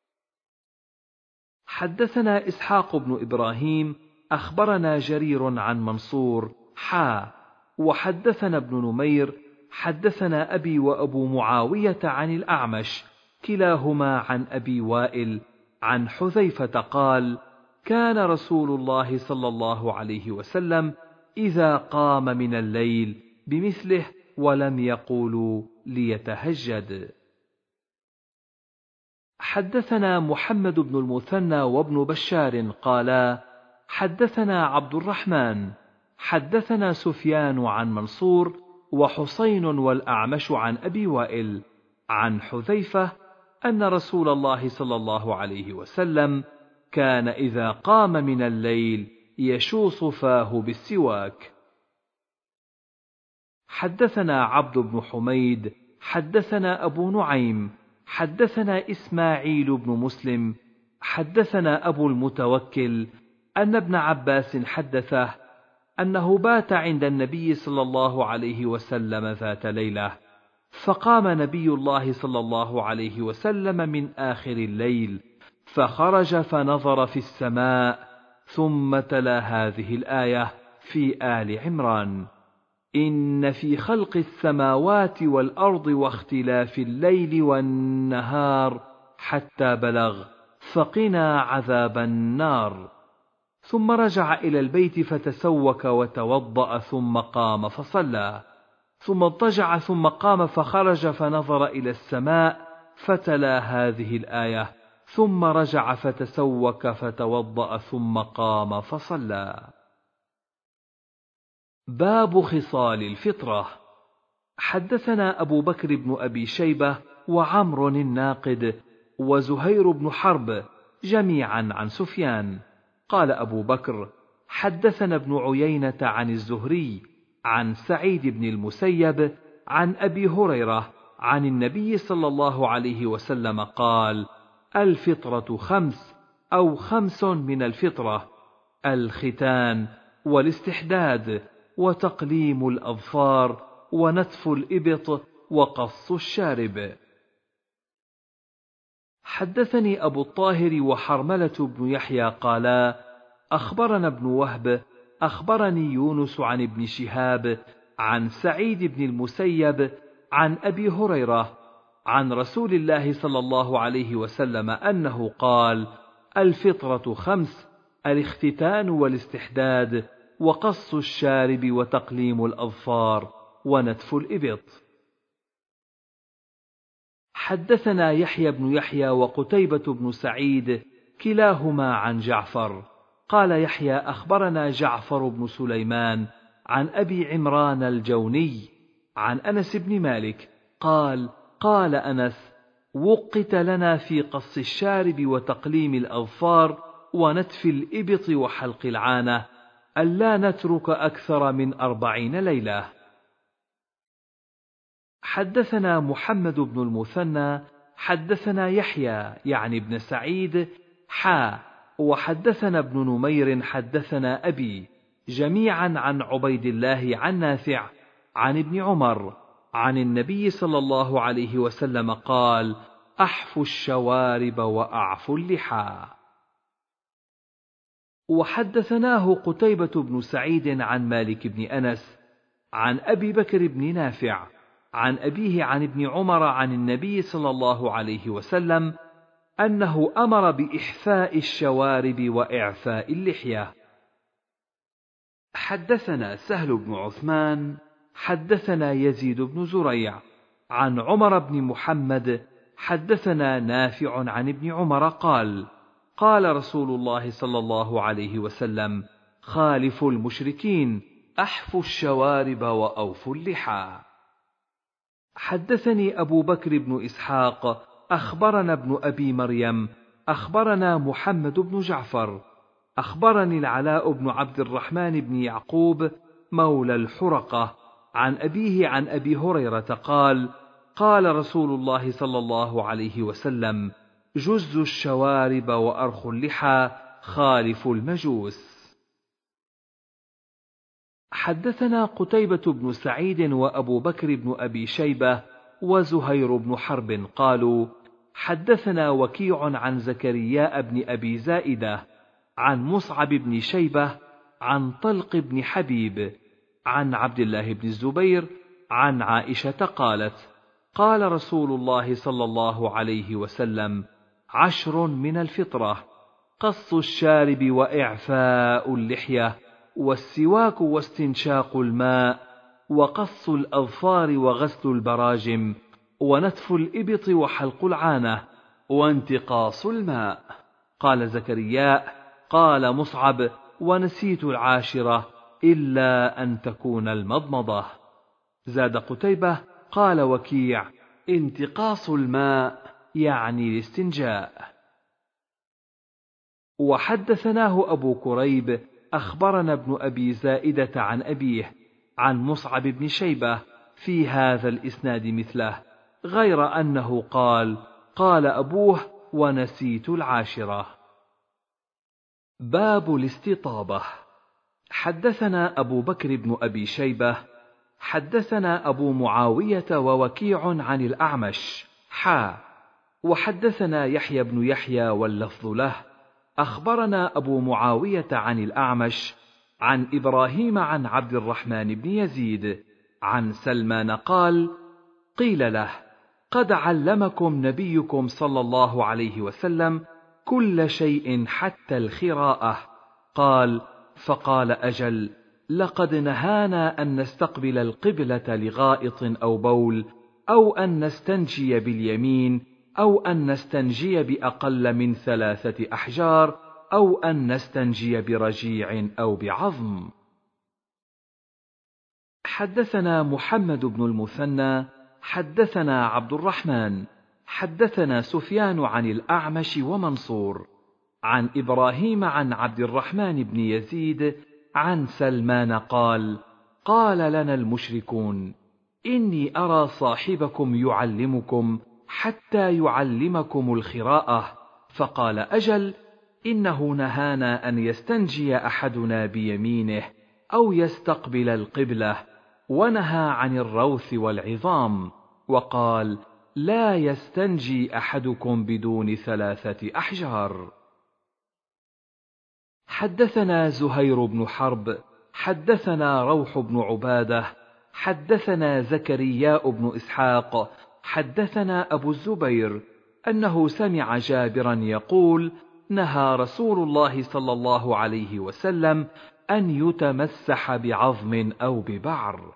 حدثنا إسحاق بن إبراهيم أخبرنا جرير عن منصور حا وحدثنا ابن نمير حدثنا أبي وأبو معاوية عن الأعمش كلاهما عن أبي وائل عن حذيفة قال: كان رسول الله صلى الله عليه وسلم إذا قام من الليل بمثله ولم يقولوا ليتهجد. حدثنا محمد بن المثنى وابن بشار قالا: حدثنا عبد الرحمن حدثنا سفيان عن منصور وحسين والأعمش عن أبي وائل عن حذيفة أن رسول الله صلى الله عليه وسلم كان إذا قام من الليل يشوص فاه بالسواك. حدثنا عبد بن حميد حدثنا أبو نعيم حدثنا إسماعيل بن مسلم حدثنا أبو المتوكل أن ابن عباس حدثه أنه بات عند النبي صلى الله عليه وسلم ذات ليلة، فقام نبي الله صلى الله عليه وسلم من آخر الليل فخرج فنظر في السماء ثم تلا هذه الآية في آل عمران: إن في خلق السماوات والأرض واختلاف الليل والنهار حتى بلغ فقنا عذاب النار. ثم رجع إلى البيت فتسوك وتوضأ ثم قام فصلى، ثم اضطجع ثم قام فخرج فنظر إلى السماء فتلا هذه الآية ثم رجع فتسوك فتوضأ ثم قام فصلى. باب خصال الفطرة. حدثنا أبو بكر بن أبي شيبة وعمر الناقد وزهير بن حرب جميعا عن سفيان قال أبو بكر: حدثنا ابن عيينة عن الزهري عن سعيد بن المسيب عن أبي هريرة عن النبي صلى الله عليه وسلم قال: الفطرة خمس أو خمس من الفطرة: الختان والاستحداد وتقليم الأظفار ونتف الإبط وقص الشارب. حدثني أبو الطاهر وحرملة بن يحيى قالا: أخبرنا ابن وهب أخبرني يونس عن ابن شهاب عن سعيد بن المسيب عن أبي هريرة عن رسول الله صلى الله عليه وسلم أنه قال: الفطرة خمس: الاختتان والاستحداد وقص الشارب وتقليم الأظفار ونتف الإبط. حدثنا يحيى بن يحيى وقتيبة بن سعيد كلاهما عن جعفر قال يحيى: أخبرنا جعفر بن سليمان عن أبي عمران الجوني عن أنس بن مالك قال: قال أنس: وقت لنا في قص الشارب وتقليم الأظفار ونتف الإبط وحلق العانة ألا نترك أكثر من أربعين ليلة. حدثنا محمد بن المثنى حدثنا يحيى يعني ابن سعيد حا وحدثنا ابن نمير حدثنا أبي جميعا عن عبيد الله عن نافع عن ابن عمر عن النبي صلى الله عليه وسلم قال: أحفوا الشوارب وأعفوا اللحى. وحدثناه قتيبة بن سعيد عن مالك بن أنس عن أبي بكر بن نافع عن أبيه عن ابن عمر عن النبي صلى الله عليه وسلم أنه أمر بإحفاء الشوارب وإعفاء اللحية. حدثنا سهل بن عثمان حدثنا يزيد بن زريع عن عمر بن محمد حدثنا نافع عن ابن عمر قال: قال رسول الله صلى الله عليه وسلم: خالفوا المشركين، أحفوا الشوارب وأوفوا اللحى. حدثني أبو بكر بن إسحاق أخبرنا ابن أبي مريم أخبرنا محمد بن جعفر أخبرني العلاء بن عبد الرحمن بن يعقوب مولى الحرقة عن أبيه عن أبي هريرة قال: قال رسول الله صلى الله عليه وسلم: جزوا الشوارب وأرخوا اللحى، خالفوا المجوس. حدثنا قتيبة بن سعيد وأبو بكر بن أبي شيبة وزهير بن حرب قالوا: حدثنا وكيع عن زكرياء بن أبي زائدة عن مصعب بن شيبة عن طلق بن حبيب عن عبد الله بن الزبير عن عائشة قالت: قال رسول الله صلى الله عليه وسلم: عشر من الفطرة: قص الشارب وإعفاء اللحية، والسواك واستنشاق الماء، وقص الأظفار وغسل البراجم، ونتف الإبط وحلق العانة، وانتقاص الماء. قال زكرياء: قال مصعب: ونسيت العاشرة إلا أن تكون المضمضة. زاد قتيبة: قال وكيع: انتقاص الماء يعني الاستنجاء. وحدثناه أبو كريب أخبرنا ابن أبي زائدة عن أبيه عن مصعب بن شيبة في هذا الإسناد مثله، غير أنه قال: قال أبوه: ونسيت العاشرة. باب الاستطابة. حدثنا أبو بكر بن أبي شيبة حدثنا أبو معاوية ووكيع عن الأعمش حا وحدثنا يحيى بن يحيى واللفظ له أخبرنا أبو معاوية عن الأعمش عن إبراهيم عن عبد الرحمن بن يزيد عن سلمان قال: قيل له: قد علمكم نبيكم صلى الله عليه وسلم كل شيء حتى الخراءة. قال: فقال: أجل، لقد نهانا أن نستقبل القبلة لغائط أو بول، أو أن نستنجي باليمين، أو أن نستنجي بأقل من ثلاثة أحجار، أو أن نستنجي برجيع أو بعظم. حدثنا محمد بن المثنى حدثنا عبد الرحمن حدثنا سفيان عن الأعمش ومنصور عن إبراهيم عن عبد الرحمن بن يزيد عن سلمان قال: قال لنا المشركون: إني أرى صاحبكم يعلمكم حتى يعلمكم الخراءة. فقال: أجل، إنه نهانا أن يستنجي أحدنا بيمينه أو يستقبل القبلة، ونهى عن الروث والعظام، وقال: لا يستنجي أحدكم بدون ثلاثة أحجار. حدثنا زهير بن حرب حدثنا روح بن عبادة حدثنا زكرياء بن إسحاق حدثنا أبو الزبير أنه سمع جابرا يقول: نهى رسول الله صلى الله عليه وسلم أن يتمسح بعظم أو ببعر.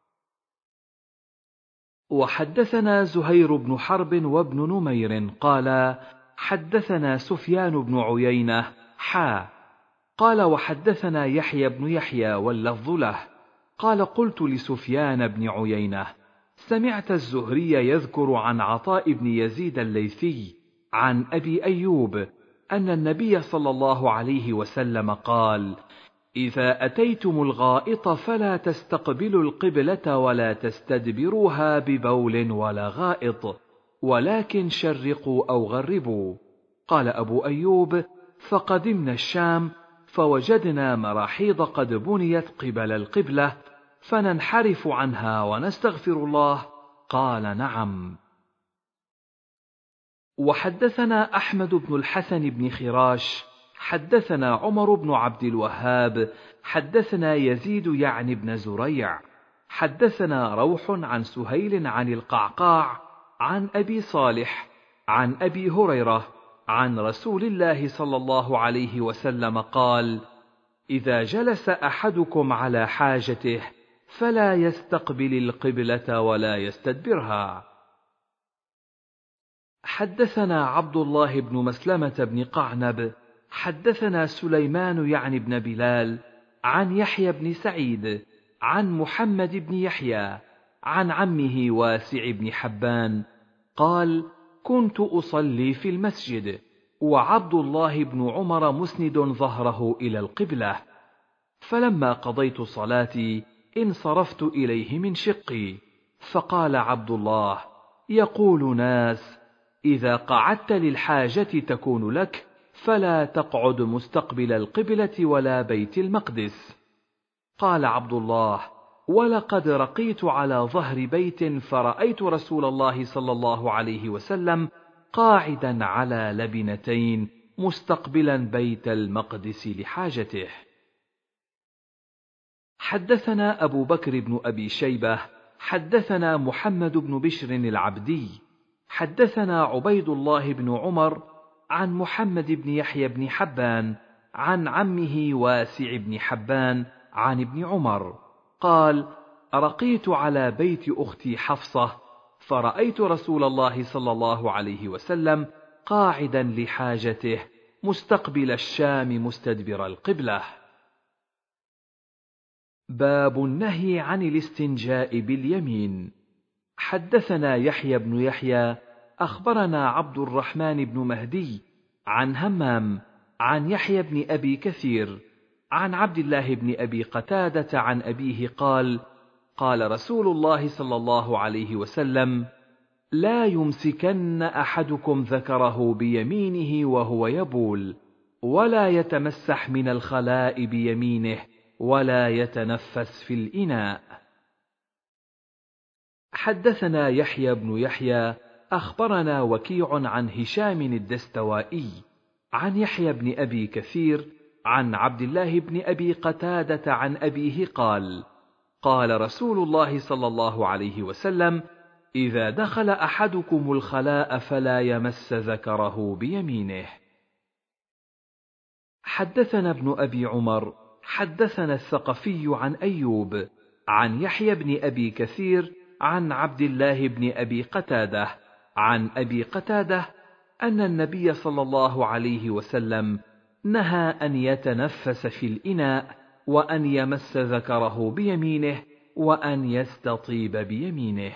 وحدثنا زهير بن حرب وابن نمير قال: حدثنا سفيان بن عيينة حا قال: وحدثنا يحيى بن يحيى واللفظ له قال: قلت لسفيان بن عيينة: سمعت الزهري يذكر عن عطاء بن يزيد الليثي عن أبي أيوب أن النبي صلى الله عليه وسلم قال: إذا أتيتم الغائط فلا تستقبلوا القبلة ولا تستدبروها ببول ولا غائط، ولكن شرقوا أو غربوا. قال أبو أيوب: فقدمنا الشام فوجدنا مراحيض قد بنيت قبل القبلة، فننحرف عنها ونستغفر الله. قال: نعم. وحدثنا أحمد بن الحسن بن خراش حدثنا عمر بن عبد الوهاب حدثنا يزيد يعني بن زريع حدثنا روح عن سهيل عن القعقاع عن أبي صالح عن أبي هريرة عن رسول الله صلى الله عليه وسلم قال: إذا جلس أحدكم على حاجته فلا يستقبل القبلة ولا يستدبرها. حدثنا عبد الله بن مسلمة بن قعنب حدثنا سليمان يعني بن بلال عن يحيى بن سعيد عن محمد بن يحيى عن عمه واسع بن حبان قال: كنت أصلي في المسجد وعبد الله بن عمر مسند ظهره إلى القبلة، فلما قضيت صلاتي انصرفت إليه من شقي، فقال عبد الله: يقول ناس: إذا قعدت للحاجة تكون لك فلا تقعد مستقبل القبلة ولا بيت المقدس. قال عبد الله: ولقد رقيت على ظهر بيت فرأيت رسول الله صلى الله عليه وسلم قاعدا على لبنتين مستقبلا بيت المقدس لحاجته. حدثنا أبو بكر بن أبي شيبة حدثنا محمد بن بشر العبدي حدثنا عبيد الله بن عمر عن محمد بن يحيى بن حبان عن عمه واسع بن حبان عن ابن عمر قال: رقيت على بيت أختي حفصة فرأيت رسول الله صلى الله عليه وسلم قاعدا لحاجته مستقبل الشام مستدبر القبلة. باب النهي عن الاستنجاء باليمين. حدثنا يحيى بن يحيى أخبرنا عبد الرحمن بن مهدي عن همام عن يحيى بن أبي كثير عن عبد الله بن أبي قتادة عن أبيه قال: قال رسول الله صلى الله عليه وسلم: لا يمسكن أحدكم ذكره بيمينه وهو يبول، ولا يتمسح من الخلاء بيمينه، ولا يتنفس في الإناء. حدثنا يحيى بن يحيى أخبرنا وكيع عن هشام الدستوائي عن يحيى بن أبي كثير عن عبد الله بن أبي قتادة عن أبيه قال: قال رسول الله صلى الله عليه وسلم: إذا دخل أحدكم الخلاء فلا يمس ذكره بيمينه. حدثنا ابن أبي عمر حدثنا الثقفي عن أيوب عن يحيى بن أبي كثير عن عبد الله بن أبي قتادة عن أبي قتادة أن النبي صلى الله عليه وسلم نهى أن يتنفس في الإناء، وأن يمس ذكره بيمينه، وأن يستطيب بيمينه.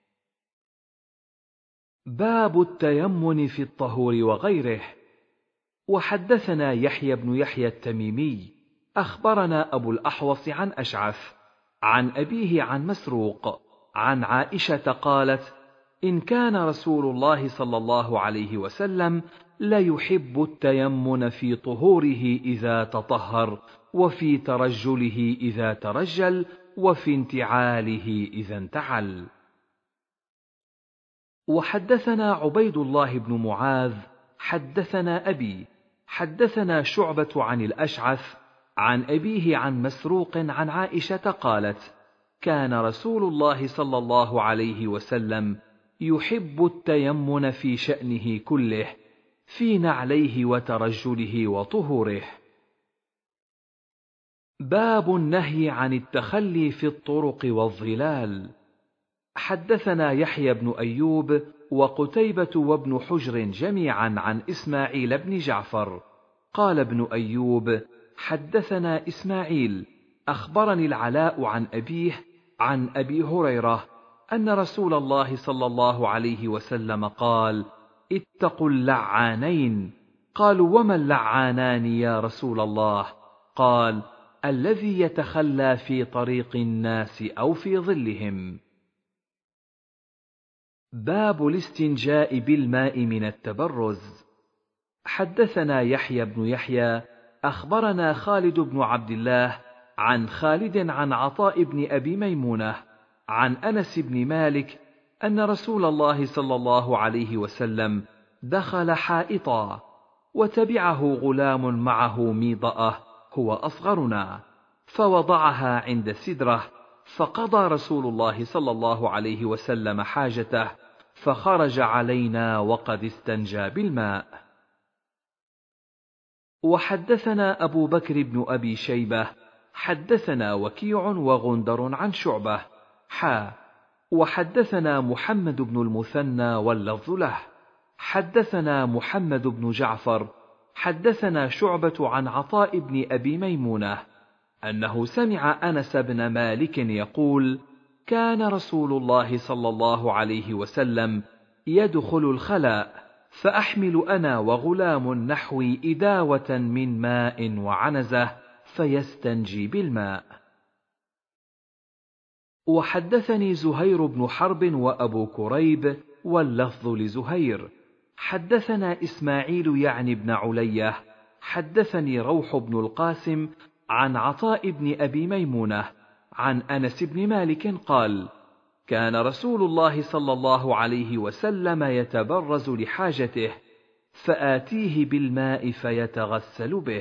باب التيمن في الطهور وغيره. وحدثنا يحيى بن يحيى التميمي أخبرنا أبو الأحوص عن أشعث عن أبيه عن مسروق عن عائشة قالت: إن كان رسول الله صلى الله عليه وسلم ليحب التيمن في طهوره إذا تطهر، وفي ترجله إذا ترجل، وفي انتعاله إذا انتعل. وحدثنا عبيد الله بن معاذ حدثنا أبي حدثنا شعبة عن الأشعث عن أبيه عن مسروق عن عائشة قالت: كان رسول الله صلى الله عليه وسلم يحب التيمن في شأنه كله، في نعليه وترجله وطهوره. باب النهي عن التخلي في الطرق والظلال. حدثنا يحيى بن أيوب وقتيبة وابن حجر جميعا عن إسماعيل بن جعفر قال ابن أيوب: حدثنا إسماعيل أخبرني العلاء عن أبيه عن أبي هريرة أن رسول الله صلى الله عليه وسلم قال: اتقوا اللعانين. قالوا: وما اللعانان يا رسول الله؟ قال: الذي يتخلى في طريق الناس أو في ظلهم. باب الاستنجاء بالماء من التبرز. حدثنا يحيى بن يحيى أخبرنا خالد بن عبد الله عن خالد عن عطاء بن أبي ميمونة عن أنس بن مالك أن رسول الله صلى الله عليه وسلم دخل حائطا، وتبعه غلام معه ميضأة هو أصغرنا، فوضعها عند السدرة، فقضى رسول الله صلى الله عليه وسلم حاجته، فخرج علينا وقد استنجى بالماء. وحدثنا أبو بكر بن أبي شيبة حدثنا وكيع وغندر عن شعبة حا وحدثنا محمد بن المثنى واللفظ له حدثنا محمد بن جعفر حدثنا شعبة عن عطاء بن أبي ميمونة أنه سمع أنس بن مالك يقول: كان رسول الله صلى الله عليه وسلم يدخل الخلاء، فأحمل أنا وغلام نحوي إداوة من ماء وعنزة فيستنجي بالماء. وحدثني زهير بن حرب وأبو كريب واللفظ لزهير حدثنا إسماعيل يعني بن علية حدثني روح بن القاسم عن عطاء بن أبي ميمونة عن أنس بن مالك قال: كان رسول الله صلى الله عليه وسلم يتبرز لحاجته، فآتيه بالماء فيتغسل به.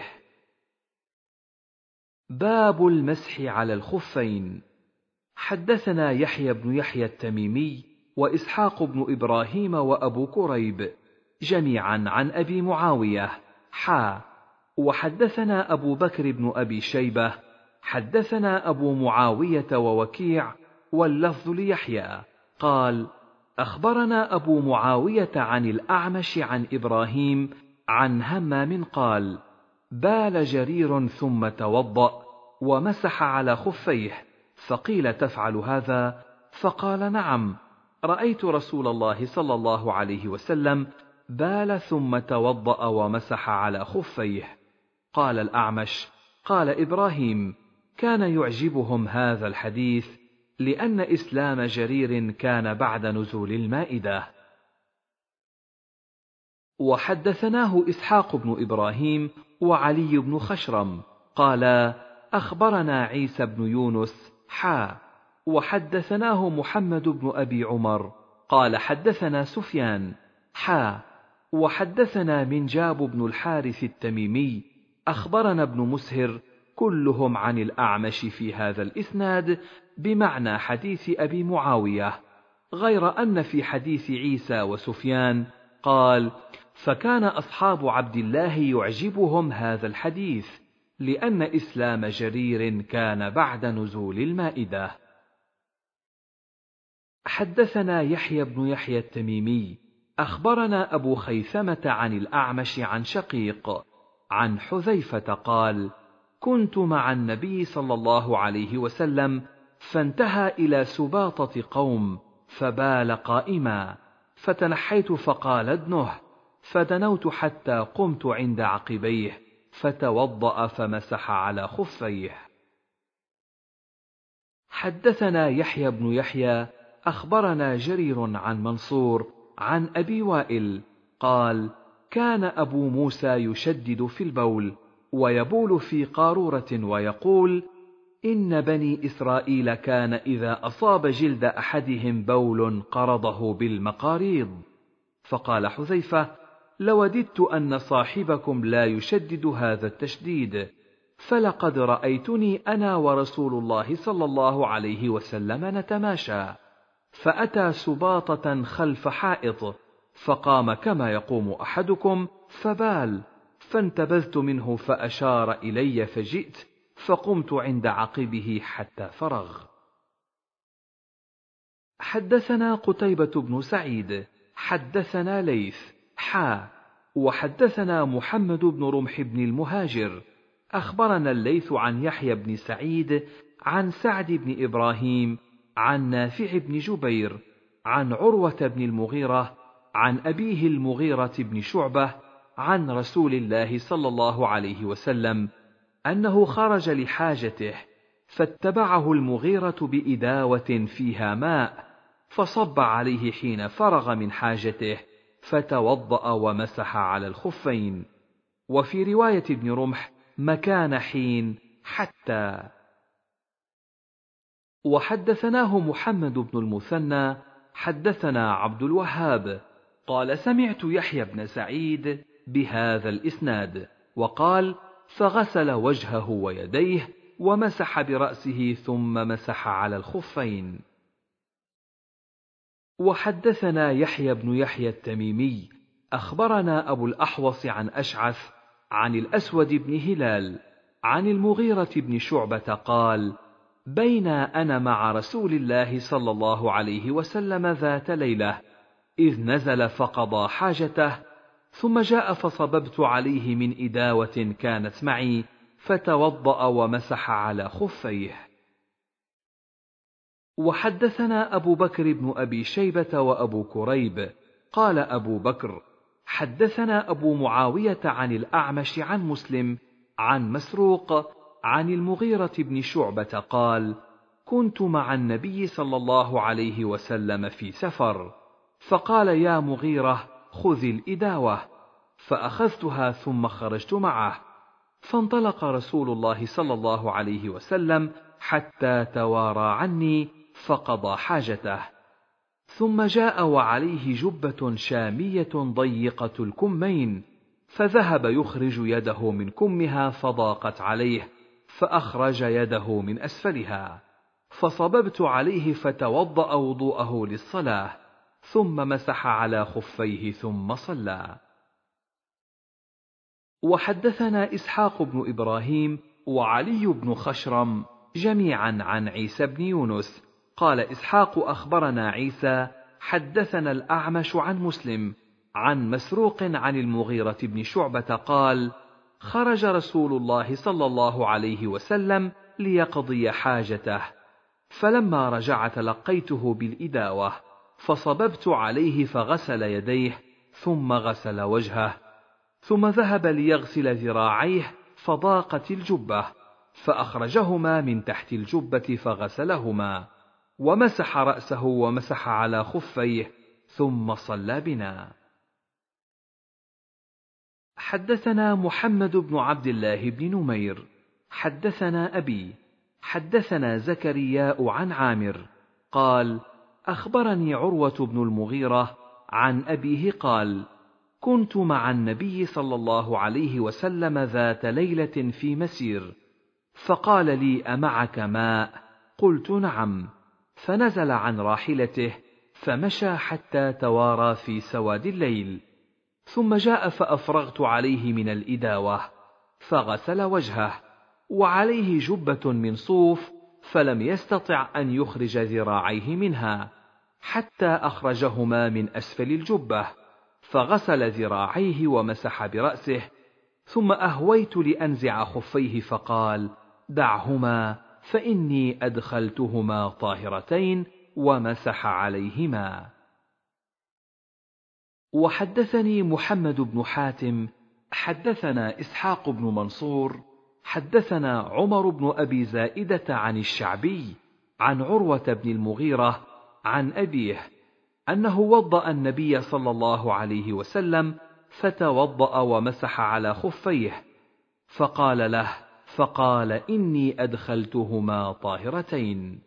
باب المسح على الخفين. حدثنا يحيى بن يحيى التميمي وإسحاق بن إبراهيم وأبو كريب جميعا عن أبي معاوية حا وحدثنا أبو بكر بن أبي شيبة حدثنا أبو معاوية ووكيع واللفظ ليحيى قال: أخبرنا أبو معاوية عن الأعمش عن إبراهيم عن همام قال: بال جرير ثم توضأ ومسح على خفيه، فقيل: تفعل هذا؟ فقال: نعم، رأيت رسول الله صلى الله عليه وسلم بال ثم توضأ ومسح على خفيه. قال الأعمش: قال إبراهيم: كان يعجبهم هذا الحديث، لأن إسلام جرير كان بعد نزول المائدة. وحدثناه إسحاق بن إبراهيم وعلي بن خشرم قال: أخبرنا عيسى بن يونس حا وحدثناه محمد بن أبي عمر قال: حدثنا سفيان حا وحدثنا منجاب بن الحارث التميمي أخبرنا ابن مسهر كلهم عن الأعمش في هذا الإسناد بمعنى حديث أبي معاوية، غير أن في حديث عيسى وسفيان قال: فكان أصحاب عبد الله يعجبهم هذا الحديث، لأن إسلام جرير كان بعد نزول المائدة. حدثنا يحيى بن يحيى التميمي أخبرنا أبو خيثمة عن الأعمش عن شقيق عن حذيفة قال: كنت مع النبي صلى الله عليه وسلم، فانتهى إلى سباطة قوم فبال قائما، فتنحيت فقال: ادنه، فدنوت حتى قمت عند عقبيه فتوضأ فمسح على خفيه. حدثنا يحيى بن يحيى أخبرنا جرير عن منصور عن أبي وائل قال: كان أبو موسى يشدد في البول ويبول في قارورة ويقول: إن بني إسرائيل كان إذا أصاب جلد أحدهم بول قرضه بالمقاريض. فقال حذيفة: لوددت أن صاحبكم لا يشدد هذا التشديد، فلقد رأيتني أنا ورسول الله صلى الله عليه وسلم نتماشى، فأتى سباطة خلف حائط، فقام كما يقوم أحدكم فبال، فانتبذت منه فأشار إلي فجئت، فقمت عند عقبه حتى فرغ. حدثنا قتيبة بن سعيد حدثنا ليث حا وحدثنا محمد بن رمح بن المهاجر أخبرنا الليث عن يحيى بن سعيد عن سعد بن إبراهيم عن نافع بن جبير عن عروة بن المغيرة عن أبيه المغيرة بن شعبة عن رسول الله صلى الله عليه وسلم أنه خرج لحاجته، فاتبعه المغيرة بإداوة فيها ماء، فصب عليه حين فرغ من حاجته، فتوضأ ومسح على الخفين. وفي رواية ابن رمح: مكان حين حتى. وحدثناه محمد بن المثنى حدثنا عبد الوهاب قال سمعت يحيى بن سعيد بهذا الإسناد، وقال فغسل وجهه ويديه ومسح برأسه ثم مسح على الخفين. وحدثنا يحيى بن يحيى التميمي أخبرنا أبو الأحوص عن أشعث عن الأسود بن هلال عن المغيرة بن شعبة قال بين أنا مع رسول الله صلى الله عليه وسلم ذات ليلة إذ نزل فقضى حاجته، ثم جاء فصببت عليه من إداوة كانت معي فتوضأ ومسح على خفيه. وحدثنا أبو بكر بن أبي شيبة وأبو كريب قال أبو بكر حدثنا أبو معاوية عن الأعمش عن مسلم عن مسروق عن المغيرة بن شعبة قال كنت مع النبي صلى الله عليه وسلم في سفر، فقال يا مغيرة خذ الإداوة، فأخذتها ثم خرجت معه، فانطلق رسول الله صلى الله عليه وسلم حتى توارى عني فقضى حاجته، ثم جاء وعليه جبة شامية ضيقة الكمين، فذهب يخرج يده من كمها فضاقت عليه، فأخرج يده من أسفلها، فصببت عليه فتوضأ وضوءه للصلاة، ثم مسح على خفيه ثم صلى. وحدثنا إسحاق بن إبراهيم وعلي بن خشرم جميعا عن عيسى بن يونس قال إسحاق أخبرنا عيسى حدثنا الأعمش عن مسلم عن مسروق عن المغيرة بن شعبة قال خرج رسول الله صلى الله عليه وسلم ليقضي حاجته، فلما رجع تلقيته بالإداوة فصببت عليه فغسل يديه ثم غسل وجهه، ثم ذهب ليغسل ذراعيه فضاقت الجبة، فأخرجهما من تحت الجبة فغسلهما، ومسح رأسه ومسح على خفيه ثم صلى بنا. حدثنا محمد بن عبد الله بن نمير حدثنا أبي حدثنا زكرياء عن عامر قال أخبرني عروة بن المغيرة عن أبيه قال كنت مع النبي صلى الله عليه وسلم ذات ليلة في مسير، فقال لي أمعك ماء؟ قلت نعم، فنزل عن راحلته فمشى حتى توارى في سواد الليل، ثم جاء فأفرغت عليه من الإداوة فغسل وجهه وعليه جبة من صوف، فلم يستطع أن يخرج ذراعيه منها حتى أخرجهما من أسفل الجبة، فغسل ذراعيه ومسح برأسه، ثم أهويت لأنزع خفيه فقال دعهما فإني أدخلتهما طاهرتين، ومسح عليهما. وحدثني محمد بن حاتم حدثنا إسحاق بن منصور حدثنا عمر بن أبي زائدة عن الشعبي عن عروة بن المغيرة عن أبيه أنه وضأ النبي صلى الله عليه وسلم فتوضأ ومسح على خفيه، فقال له فقال إني أدخلتهما طاهرتين.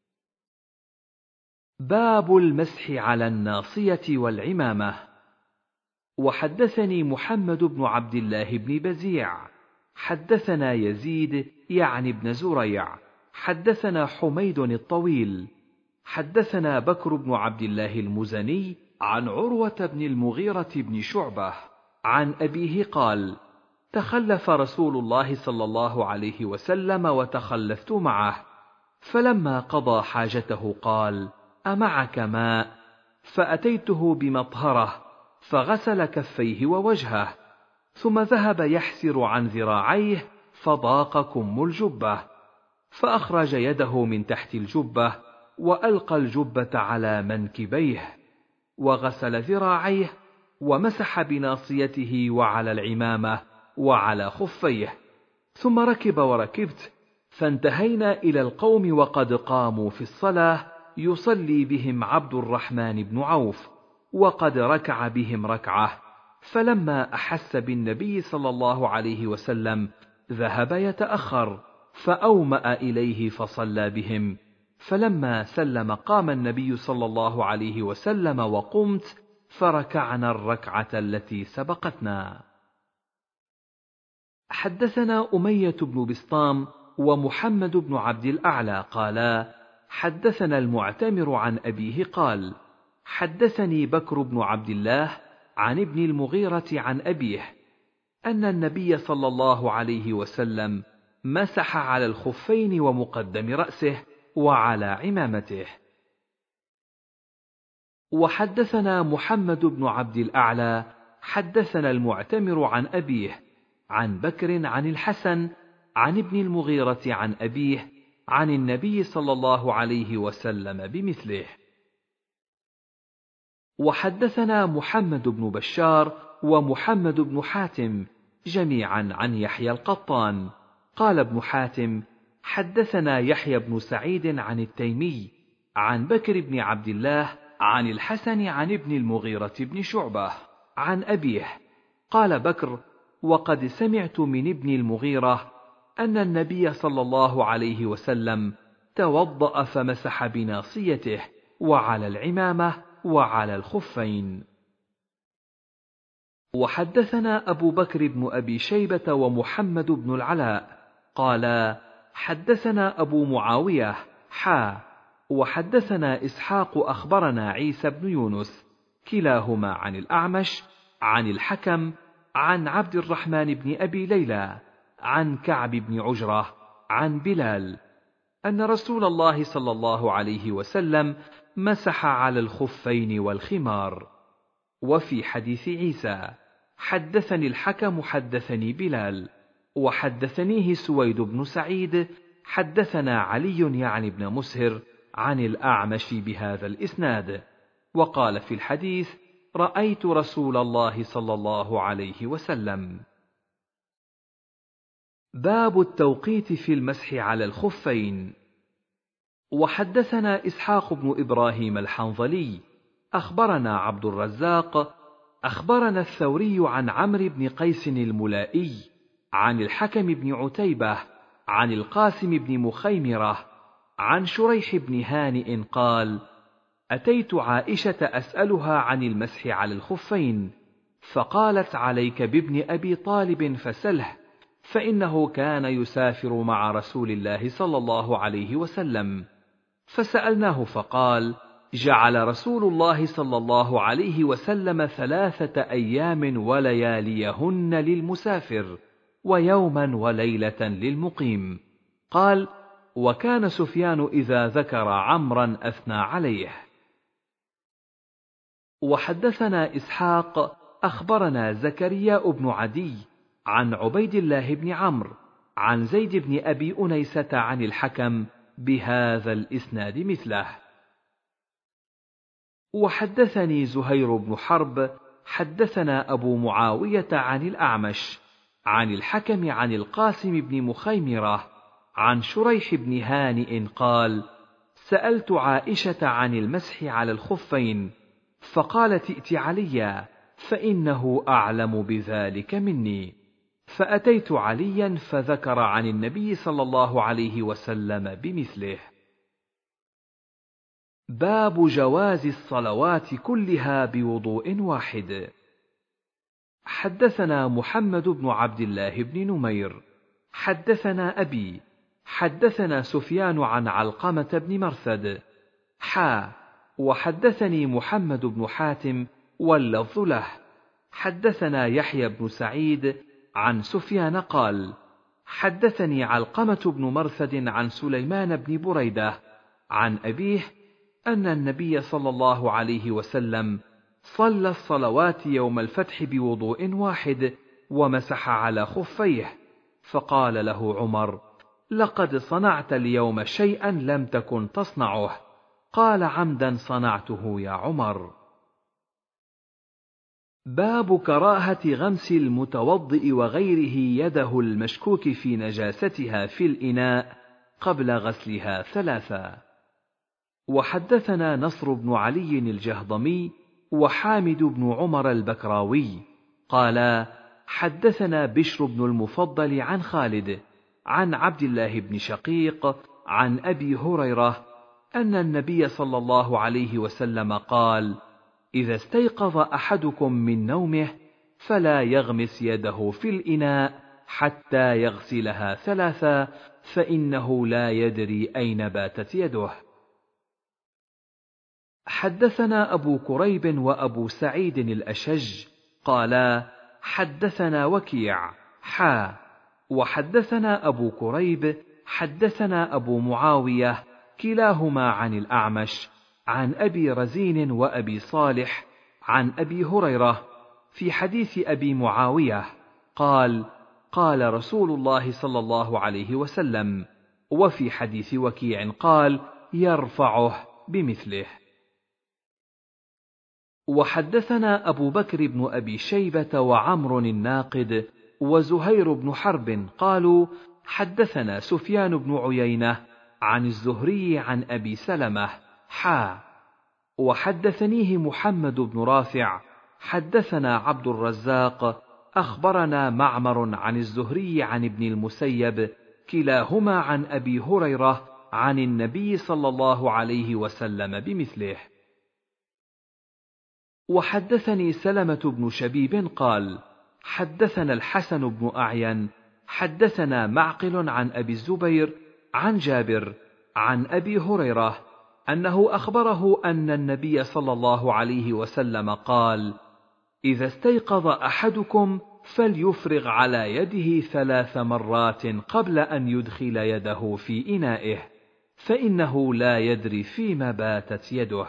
باب المسح على الناصية والعمامة. وحدثني محمد بن عبد الله بن بزيع حدثنا يزيد يعني بن زريع حدثنا حميد الطويل حدثنا بكر بن عبد الله المزني عن عروة بن المغيرة بن شعبة عن أبيه قال تخلف رسول الله صلى الله عليه وسلم وتخلفت معه، فلما قضى حاجته قال أمعك ماء؟ فأتيته بمطهرة فغسل كفيه ووجهه، ثم ذهب يحسر عن ذراعيه فضاق كم الجبة، فأخرج يده من تحت الجبة وألقى الجبة على منكبيه، وغسل ذراعيه ومسح بناصيته وعلى العمامة وعلى خفيه، ثم ركب وركبت، فانتهينا إلى القوم وقد قاموا في الصلاة يصلي بهم عبد الرحمن بن عوف، وقد ركع بهم ركعة، فلما أحس بالنبي صلى الله عليه وسلم ذهب يتأخر، فأومأ إليه فصلى بهم، فلما سلم قام النبي صلى الله عليه وسلم وقمت، فركعنا الركعة التي سبقتنا. حدثنا أمية بن بسطام ومحمد بن عبد الأعلى قالا حدثنا المعتمر عن أبيه قال حدثني بكر بن عبد الله عن ابن المغيرة عن أبيه أن النبي صلى الله عليه وسلم مسح على الخفين ومقدم رأسه وعلى عمامته. وحدثنا محمد بن عبد الأعلى حدثنا المعتمر عن أبيه عن بكر عن الحسن عن ابن المغيرة عن أبيه عن النبي صلى الله عليه وسلم بمثله. وحدثنا محمد بن بشار ومحمد بن حاتم جميعا عن يحيى القطان قال ابن حاتم حدثنا يحيى بن سعيد عن التيمي عن بكر بن عبد الله عن الحسن عن ابن المغيرة بن شعبة عن أبيه قال بكر وقد سمعت من ابن المغيرة أن النبي صلى الله عليه وسلم توضأ فمسح بناصيته وعلى العمامة وعلى الخفين. وحدثنا أبو بكر بن أبي شيبة ومحمد بن العلاء قالا حدثنا أبو معاوية حا وحدثنا إسحاق أخبرنا عيسى بن يونس كلاهما عن الأعمش عن الحكم عن عبد الرحمن بن أبي ليلى عن كعب بن عجرة عن بلال أن رسول الله صلى الله عليه وسلم مسح على الخفين والخمار. وفي حديث عيسى حدثني الحكم حدثني بلال وحدثنيه سويد بن سعيد حدثنا علي يعني ابن مسهر عن الأعمش بهذا الإسناد وقال في الحديث رأيت رسول الله صلى الله عليه وسلم. باب التوقيت في المسح على الخفين. وحدثنا إسحاق بن إبراهيم الحنظلي أخبرنا عبد الرزاق أخبرنا الثوري عن عمرو بن قيس الملائي عن الحكم بن عتيبة عن القاسم بن مخيمرة عن شريح بن هانئ قال أتيت عائشة أسألها عن المسح على الخفين فقالت عليك بابن أبي طالب فسله فإنه كان يسافر مع رسول الله صلى الله عليه وسلم. فسألناه فقال جعل رسول الله صلى الله عليه وسلم ثلاثة أيام ولياليهن للمسافر ويوما وليلة للمقيم. قال وكان سفيان إذا ذكر عمرا أثنى عليه. وحدثنا إسحاق أخبرنا زكريا بن عدي عن عبيد الله بن عمرو عن زيد بن أبي أنيسة عن الحكم بهذا الإسناد مثله. وحدثني زهير بن حرب حدثنا أبو معاوية عن الأعمش عن الحكم عن القاسم بن مخيمرة عن شريح بن هانئ قال سألت عائشة عن المسح على الخفين فقالت ائت عليا فإنه أعلم بذلك مني. فأتيت عليا فذكر عن النبي صلى الله عليه وسلم بمثله. باب جواز الصلوات كلها بوضوء واحد. حدثنا محمد بن عبد الله بن نمير حدثنا أبي حدثنا سفيان عن علقمة بن مرثد حا وحدثني محمد بن حاتم واللفظ له حدثنا يحيى بن سعيد عن سفيان قال حدثني علقمة بن مرثد عن سليمان بن بريدة عن أبيه أن النبي صلى الله عليه وسلم صلى الصلوات يوم الفتح بوضوء واحد ومسح على خفيه فقال له عمر لقد صنعت اليوم شيئا لم تكن تصنعه. قال عمدا صنعته يا عمر. باب كراهة غمس المتوضئ وغيره يده المشكوك في نجاستها في الإناء قبل غسلها ثلاثا. وحدثنا نصر بن علي الجهضمي وحامد بن عمر البكراوي قالا حدثنا بشر بن المفضل عن خالد عن عبد الله بن شقيق عن أبي هريرة أن النبي صلى الله عليه وسلم قال إذا استيقظ أحدكم من نومه فلا يغمس يده في الإناء حتى يغسلها ثلاثا، فإنه لا يدري أين باتت يده. حدثنا أبو كريب وأبو سعيد الأشج قالا حدثنا وكيع حا وحدثنا أبو كريب حدثنا أبو معاوية كلاهما عن الأعمش عن أبي رزين وأبي صالح عن أبي هريرة في حديث أبي معاوية قال قال رسول الله صلى الله عليه وسلم، وفي حديث وكيع قال يرفعه بمثله. وحدثنا أبو بكر بن أبي شيبة وعمر الناقد وزهير بن حرب قالوا حدثنا سفيان بن عيينة عن الزهري عن أبي سلمة حا وحدثنيه محمد بن رافع حدثنا عبد الرزاق أخبرنا معمر عن الزهري عن ابن المسيب كلاهما عن أبي هريرة عن النبي صلى الله عليه وسلم بمثله. وحدثني سلمة بن شبيب قال حدثنا الحسن بن أعين حدثنا معقل عن أبي الزبير عن جابر عن أبي هريرة أنه أخبره أن النبي صلى الله عليه وسلم قال إذا استيقظ أحدكم فليفرغ على يده ثلاث مرات قبل أن يدخل يده في إنائه، فإنه لا يدري فيما باتت يده.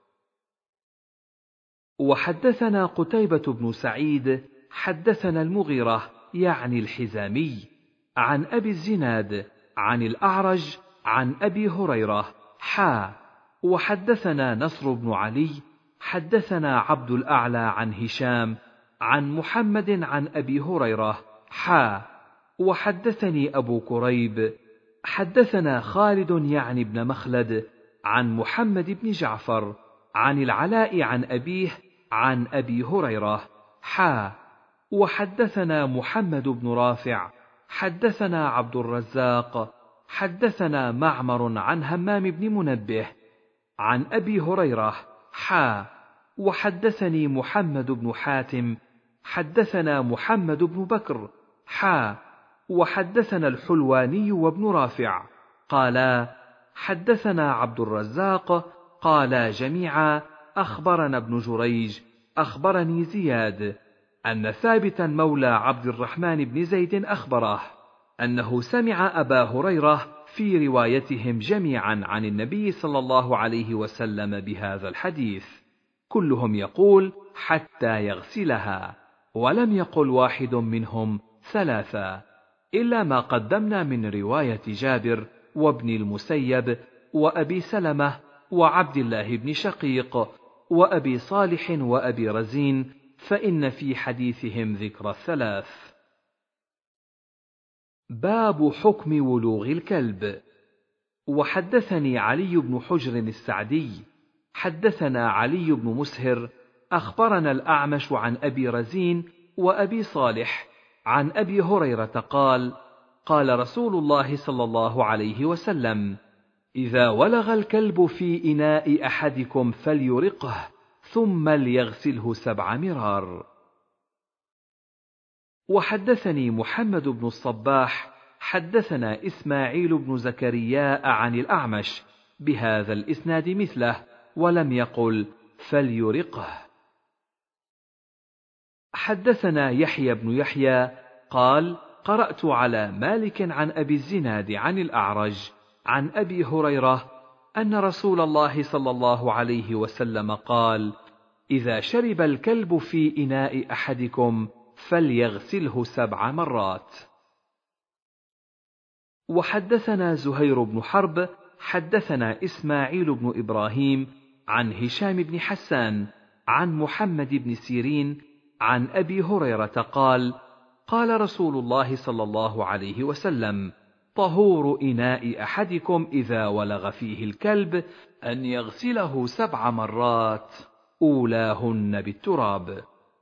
وحدثنا قتيبة بن سعيد حدثنا المغيرة يعني الحزامي عن أبي الزناد عن الأعرج عن أبي هريرة حا وحدثنا نصر بن علي حدثنا عبد الأعلى عن هشام عن محمد عن أبي هريرة حا وحدثني أبو كريب حدثنا خالد يعني بن مخلد عن محمد بن جعفر عن العلاء عن أبيه عن أبي هريرة حا وحدثنا محمد بن رافع حدثنا عبد الرزاق حدثنا معمر عن همام بن منبه عن أبي هريرة حا وحدثني محمد بن حاتم حدثنا محمد بن بكر حا وحدثنا الحلواني وابن رافع قالا حدثنا عبد الرزاق قالا جميعا أخبرنا ابن جريج أخبرني زياد أن ثابتا مولى عبد الرحمن بن زيد أخبره أنه سمع أبا هريرة في روايتهم جميعا عن النبي صلى الله عليه وسلم بهذا الحديث، كلهم يقول حتى يغسلها، ولم يقل واحد منهم ثلاثة، إلا ما قدمنا من رواية جابر وابن المسيب وأبي سلمة وعبد الله بن شقيق وأبي صالح وأبي رزين، فإن في حديثهم ذكر الثلاث. باب حكم ولوغ الكلب. وحدثني علي بن حجر السعدي حدثنا علي بن مسهر أخبرنا الأعمش عن أبي رزين وأبي صالح عن أبي هريرة قال قال رسول الله صلى الله عليه وسلم إذا ولغ الكلب في إناء أحدكم فليرقه ثم ليغسله سبع مرار. وحدثني محمد بن الصباح حدثنا إسماعيل بن زكرياء عن الأعمش بهذا الإسناد مثله، ولم يقل فليرقه. حدثنا يحيى بن يحيى قال قرأت على مالك عن أبي الزناد عن الأعرج عن أبي هريرة أن رسول الله صلى الله عليه وسلم قال إذا شرب الكلب في إناء أحدكم فليغسله سبع مرات. وحدثنا زهير بن حرب حدثنا إسماعيل بن إبراهيم عن هشام بن حسان عن محمد بن سيرين عن أبي هريرة قال قال رسول الله صلى الله عليه وسلم طهور إناء أحدكم إذا ولغ فيه الكلب أن يغسله سبع مرات أولاهن بالتراب.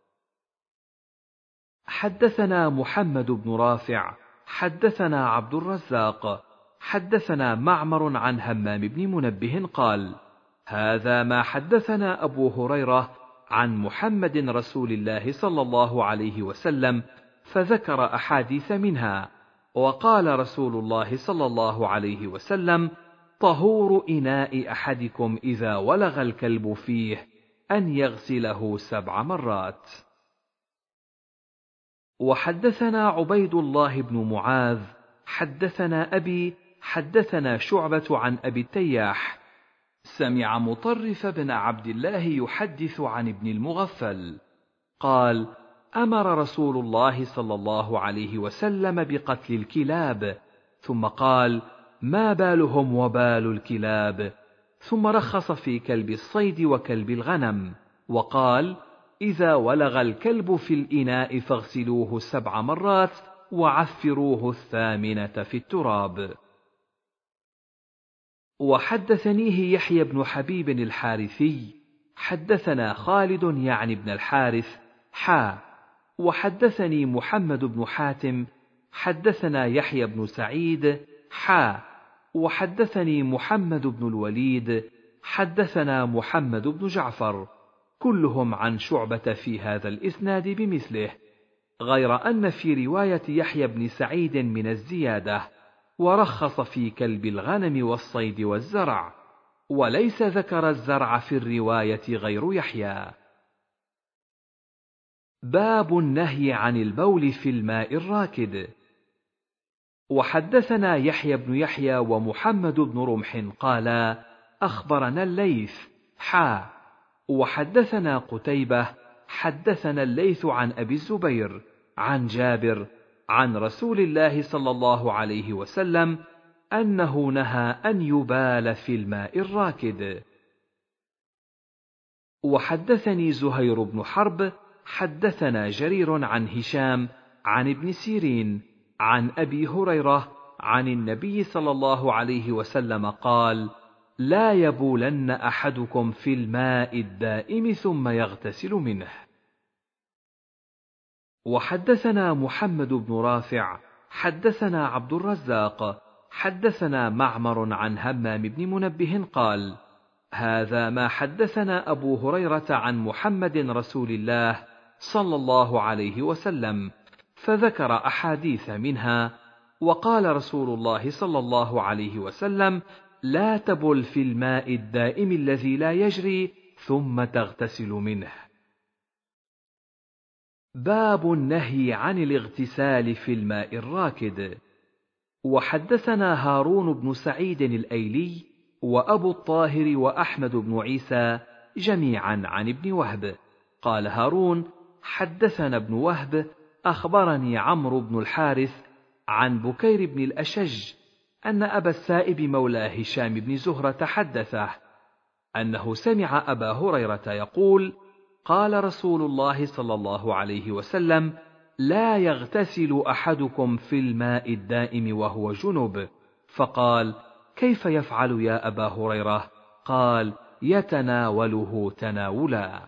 حدثنا محمد بن رافع حدثنا عبد الرزاق حدثنا معمر عن همام بن منبه قال هذا ما حدثنا أبو هريرة عن محمد رسول الله صلى الله عليه وسلم، فذكر أحاديث منها، وقال رسول الله صلى الله عليه وسلم: طهور إناء أحدكم إذا ولغ الكلب فيه أن يغسله سبع مرات. وحدثنا عبيد الله بن معاذ حدثنا أبي حدثنا شعبة عن أبي التياح سمع مطرف بن عبد الله يحدث عن ابن المغفل قال: أمر رسول الله صلى الله عليه وسلم بقتل الكلاب، ثم قال: ما بالهم وبال الكلاب، ثم رخص في كلب الصيد وكلب الغنم، وقال: إذا ولغ الكلب في الإناء فاغسلوه سبع مرات وعفروه الثامنة في التراب. وحدثنيه يحيى بن حبيب الحارثي حدثنا خالد يعني بن الحارث حا وحدثني محمد بن حاتم حدثنا يحيى بن سعيد حا وحدثني محمد بن الوليد حدثنا محمد بن جعفر، كلهم عن شعبة في هذا الإسناد بمثله، غير أن في رواية يحيى بن سعيد من الزيادة: ورخص في كلب الغنم والصيد والزرع، وليس ذكر الزرع في الرواية غير يحيى. باب النهي عن البول في الماء الراكد. وحدثنا يحيى بن يحيى ومحمد بن رمح قالا: أخبرنا الليث حا وحدثنا قتيبة حدثنا الليث عن أبي الزبير عن جابر عن رسول الله صلى الله عليه وسلم أنه نهى أن يبال في الماء الراكد. وحدثني زهير بن حرب حدثنا جرير عن هشام عن ابن سيرين عن أبي هريرة عن النبي صلى الله عليه وسلم قال: لا يبولن أحدكم في الماء الدائم ثم يغتسل منه. وحدثنا محمد بن رافع حدثنا عبد الرزاق حدثنا معمر عن همام بن منبه قال: هذا ما حدثنا أبو هريرة عن محمد رسول الله صلى الله عليه وسلم، فذكر أحاديث منها، وقال رسول الله صلى الله عليه وسلم: لا تبل في الماء الدائم الذي لا يجري ثم تغتسل منه. باب النهي عن الاغتسال في الماء الراكد. وحدثنا هارون بن سعيد الأيلي وأبو الطاهر وأحمد بن عيسى جميعا عن ابن وهب قال هارون: حدثنا ابن وهب أخبرني عمرو بن الحارث عن بكير بن الأشج أن أبا السائب مولى هشام بن زهرة حدثه أنه سمع أبا هريرة يقول: قال رسول الله صلى الله عليه وسلم: لا يغتسل أحدكم في الماء الدائم وهو جنب. فقال: كيف يفعل يا أبا هريرة؟ قال: يتناوله تناولا.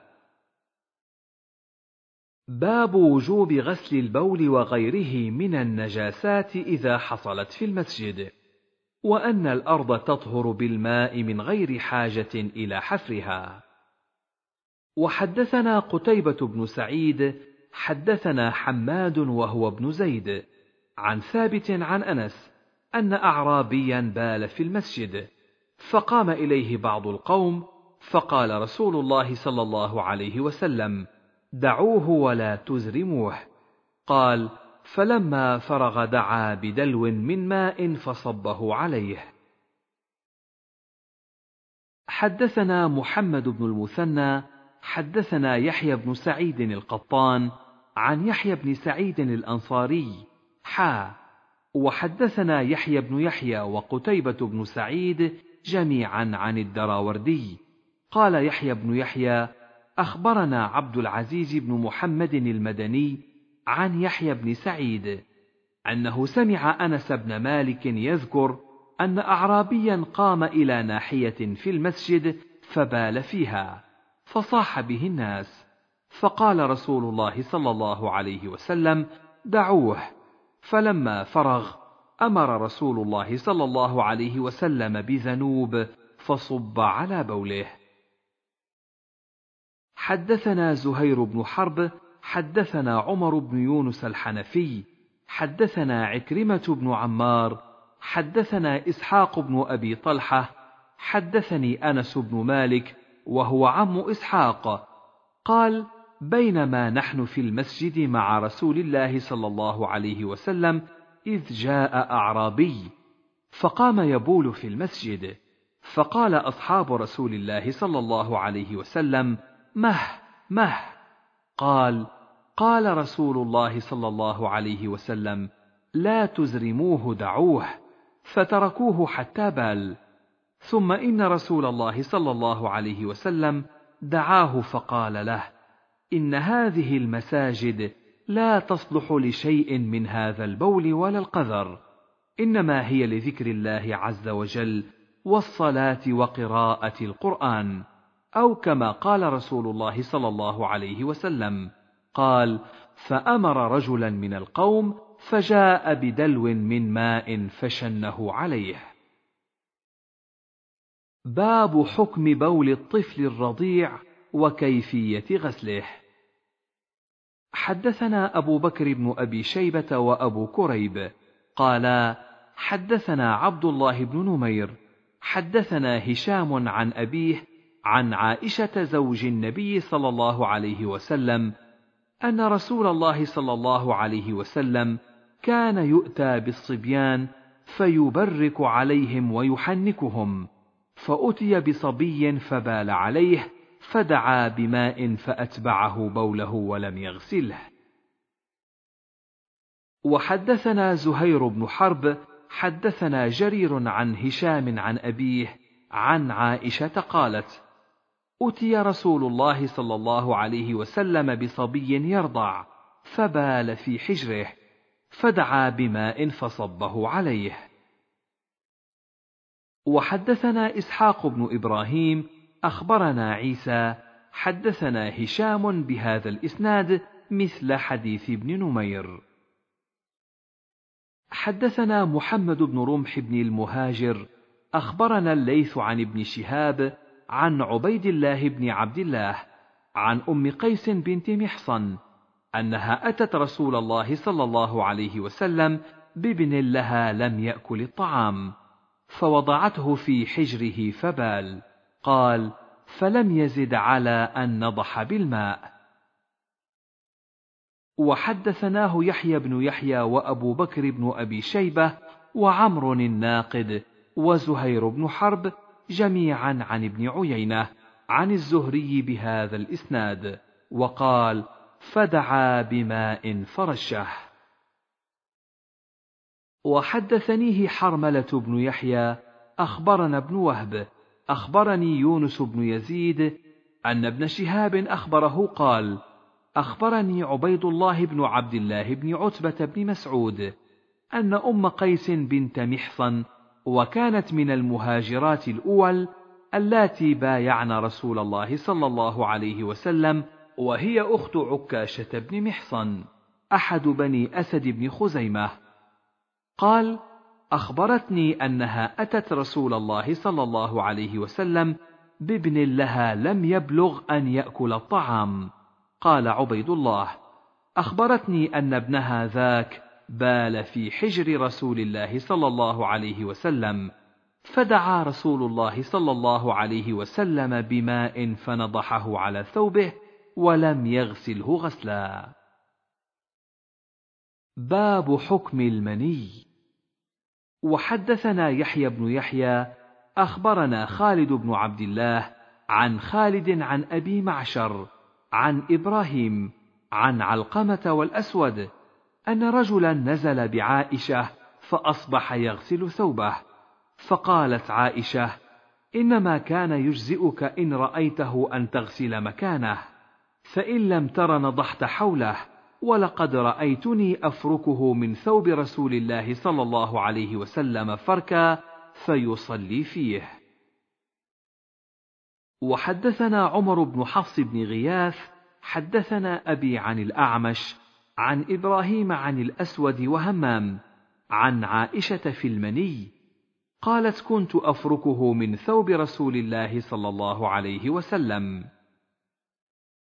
باب وجوب غسل البول وغيره من النجاسات إذا حصلت في المسجد، وأن الأرض تطهر بالماء من غير حاجة إلى حفرها. وحدثنا قتيبة بن سعيد حدثنا حماد وهو ابن زيد عن ثابت عن أنس أن أعرابيا بال في المسجد، فقام إليه بعض القوم، فقال رسول الله صلى الله عليه وسلم: دعوه ولا تزرموه. قال: فلما فرغ دعا بدلو من ماء فصبه عليه. حدثنا محمد بن المثنى حدثنا يحيى بن سعيد القطان عن يحيى بن سعيد الأنصاري حا وحدثنا يحيى بن يحيى وقتيبة بن سعيد جميعا عن الدراوردي قال يحيى بن يحيى: أخبرنا عبد العزيز بن محمد المدني عن يحيى بن سعيد أنه سمع أنس بن مالك يذكر أن أعرابيا قام إلى ناحية في المسجد فبال فيها، فصاح به الناس، فقال رسول الله صلى الله عليه وسلم: دعوه. فلما فرغ أمر رسول الله صلى الله عليه وسلم بذنوب فصب على بوله. حدثنا زهير بن حرب حدثنا عمر بن يونس الحنفي حدثنا عكرمة بن عمار حدثنا إسحاق بن أبي طلحة حدثني أنس بن مالك وهو عم إسحاق قال: بينما نحن في المسجد مع رسول الله صلى الله عليه وسلم إذ جاء أعرابي فقام يبول في المسجد، فقال أصحاب رسول الله صلى الله عليه وسلم: مه مه. قال: قال رسول الله صلى الله عليه وسلم: لا تزرموه دعوه، فتركوه حتى بال. ثم إن رسول الله صلى الله عليه وسلم دعاه فقال له: إن هذه المساجد لا تصلح لشيء من هذا البول ولا القذر، إنما هي لذكر الله عز وجل والصلاة وقراءة القرآن، أو كما قال رسول الله صلى الله عليه وسلم. قال: فأمر رجلا من القوم فجاء بدلو من ماء فشنه عليه. باب حكم بول الطفل الرضيع وكيفية غسله. حدثنا أبو بكر بن أبي شيبة وأبو كريب قالا: حدثنا عبد الله بن نمير حدثنا هشام عن أبيه عن عائشة زوج النبي صلى الله عليه وسلم أن رسول الله صلى الله عليه وسلم كان يؤتى بالصبيان فيبرك عليهم ويحنكهم، فأتي بصبي فبال عليه فدعا بماء فأتبعه بوله ولم يغسله. وحدثنا زهير بن حرب حدثنا جرير عن هشام عن أبيه عن عائشة قالت: أتي رسول الله صلى الله عليه وسلم بصبي يرضع فبال في حجره، فدعا بماء فصبه عليه. وحدثنا إسحاق بن إبراهيم أخبرنا عيسى حدثنا هشام بهذا الإسناد مثل حديث ابن نمير. حدثنا محمد بن رمح بن المهاجر أخبرنا الليث عن ابن شهاب عن عبيد الله بن عبد الله عن أم قيس بنت محصن أنها أتت رسول الله صلى الله عليه وسلم بابن لها لم يأكل الطعام، فوضعته في حجره فبال. قال: فلم يزد على أن نضح بالماء. وحدثناه يحيى بن يحيى وأبو بكر بن أبي شيبة وعمر الناقد وزهير بن حرب جميعا عن ابن عيينة عن الزهري بهذا الإسناد، وقال: فدعا بماء فرشه. وحدثنيه حرملة بن يحيى أخبرنا ابن وهب أخبرني يونس بن يزيد أن ابن شهاب أخبره قال: أخبرني عبيد الله بن عبد الله بن عتبة بن مسعود أن أم قيس بنت محصن، وكانت من المهاجرات الأول اللاتي بايعن رسول الله صلى الله عليه وسلم، وهي أخت عكاشة بن محصن أحد بني أسد بن خزيمة. قال: أخبرتني أنها أتت رسول الله صلى الله عليه وسلم بابن لها لم يبلغ أن يأكل الطعام. قال عبيد الله: أخبرتني أن ابنها ذاك بال في حجر رسول الله صلى الله عليه وسلم، فدعا رسول الله صلى الله عليه وسلم بماء فنضحه على ثوبه ولم يغسله غسلا. باب حكم المني. وحدثنا يحيى بن يحيى أخبرنا خالد بن عبد الله عن خالد عن أبي معشر عن إبراهيم عن علقمة والأسود أن رجلا نزل بعائشة فأصبح يغسل ثوبه، فقالت عائشة: إنما كان يجزئك إن رأيته أن تغسل مكانه، فإن لم تر نضحت حوله، ولقد رأيتني أفركه من ثوب رسول الله صلى الله عليه وسلم فركا فيصلي فيه. وحدثنا عمر بن حفص بن غياث حدثنا أبي عن الأعمش عن إبراهيم عن الأسود وهمام عن عائشة في المني قالت: كنت أفركه من ثوب رسول الله صلى الله عليه وسلم.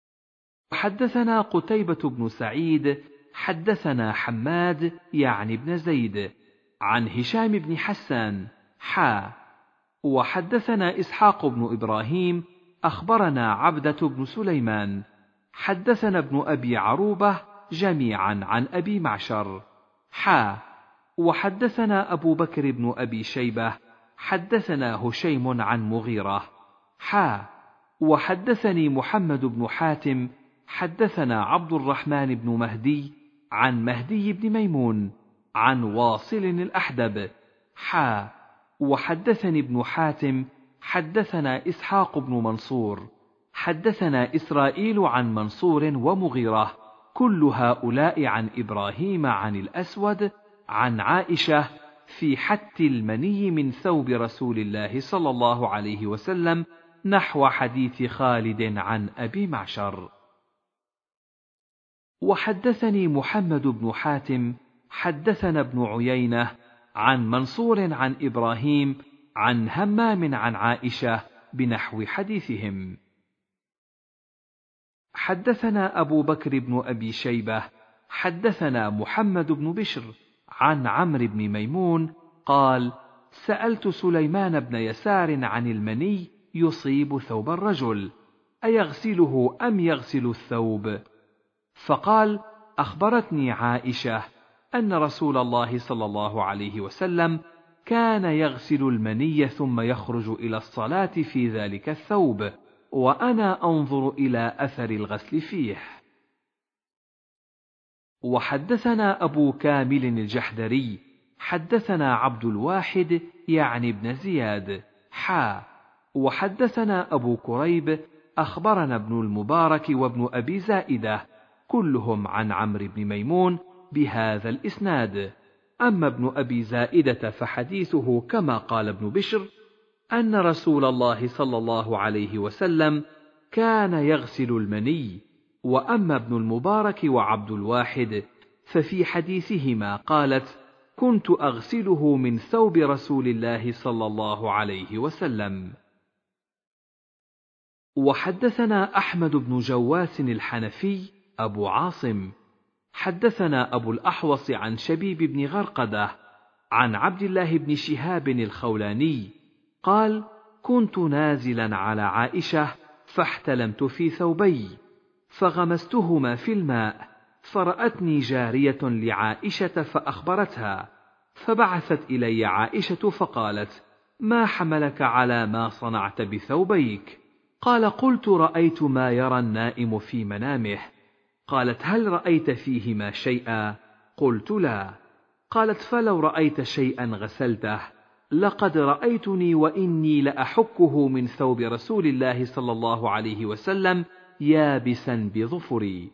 حدثنا قتيبة بن سعيد حدثنا حماد يعني بن زيد عن هشام بن حسان حا وحدثنا إسحاق بن إبراهيم أخبرنا عبدة بن سليمان حدثنا ابن أبي عروبة جميعا عن أبي معشر حا وحدثنا أبو بكر بن أبي شيبة حدثنا هشيم عن مغيرة حا وحدثني محمد بن حاتم حدثنا عبد الرحمن بن مهدي عن مهدي بن ميمون عن واصل الأحدب حا وحدثني ابن حاتم حدثنا إسحاق بن منصور حدثنا إسرائيل عن منصور ومغيرة كل هؤلاء عن إبراهيم عن الأسود عن عائشة في حت المني من ثوب رسول الله صلى الله عليه وسلم نحو حديث خالد عن أبي معشر. وحدثني محمد بن حاتم حدثنا ابن عيينة عن منصور عن إبراهيم عن همام عن عائشة بنحو حديثهم. حدثنا أبو بكر بن أبي شيبة حدثنا محمد بن بشر عن عمرو بن ميمون قال: سألت سليمان بن يسار عن المني يصيب ثوب الرجل أيغسله أم يغسل الثوب؟ فقال: أخبرتني عائشة أن رسول الله صلى الله عليه وسلم كان يغسل المني ثم يخرج إلى الصلاة في ذلك الثوب، وأنا أنظر إلى أثر الغسل فيه. وحدثنا أبو كامل الجحدري حدثنا عبد الواحد يعني ابن زياد حا وحدثنا أبو كريب أخبرنا ابن المبارك وابن أبي زائدة كلهم عن عمرو بن ميمون بهذا الإسناد. أما ابن أبي زائدة فحديثه كما قال ابن بشر أن رسول الله صلى الله عليه وسلم كان يغسل المني. وأما ابن المبارك وعبد الواحد ففي حديثهما قالت: كنت أغسله من ثوب رسول الله صلى الله عليه وسلم. وحدثنا أحمد بن جواس الحنفي أبو عاصم حدثنا أبو الأحوص عن شبيب بن غرقدة عن عبد الله بن شهاب الخولاني قال: كنت نازلا على عائشة فاحتلمت في ثوبي فغمستهما في الماء، فرأتني جارية لعائشة فأخبرتها، فبعثت إلي عائشة فقالت: ما حملك على ما صنعت بثوبيك؟ قال: قلت: رأيت ما يرى النائم في منامه. قالت: هل رأيت فيهما شيئا؟ قلت: لا. قالت: فلو رأيت شيئا غسلته. لقد رأيتني وإني لأحكه من ثوب رسول الله صلى الله عليه وسلم يابسا بظفري.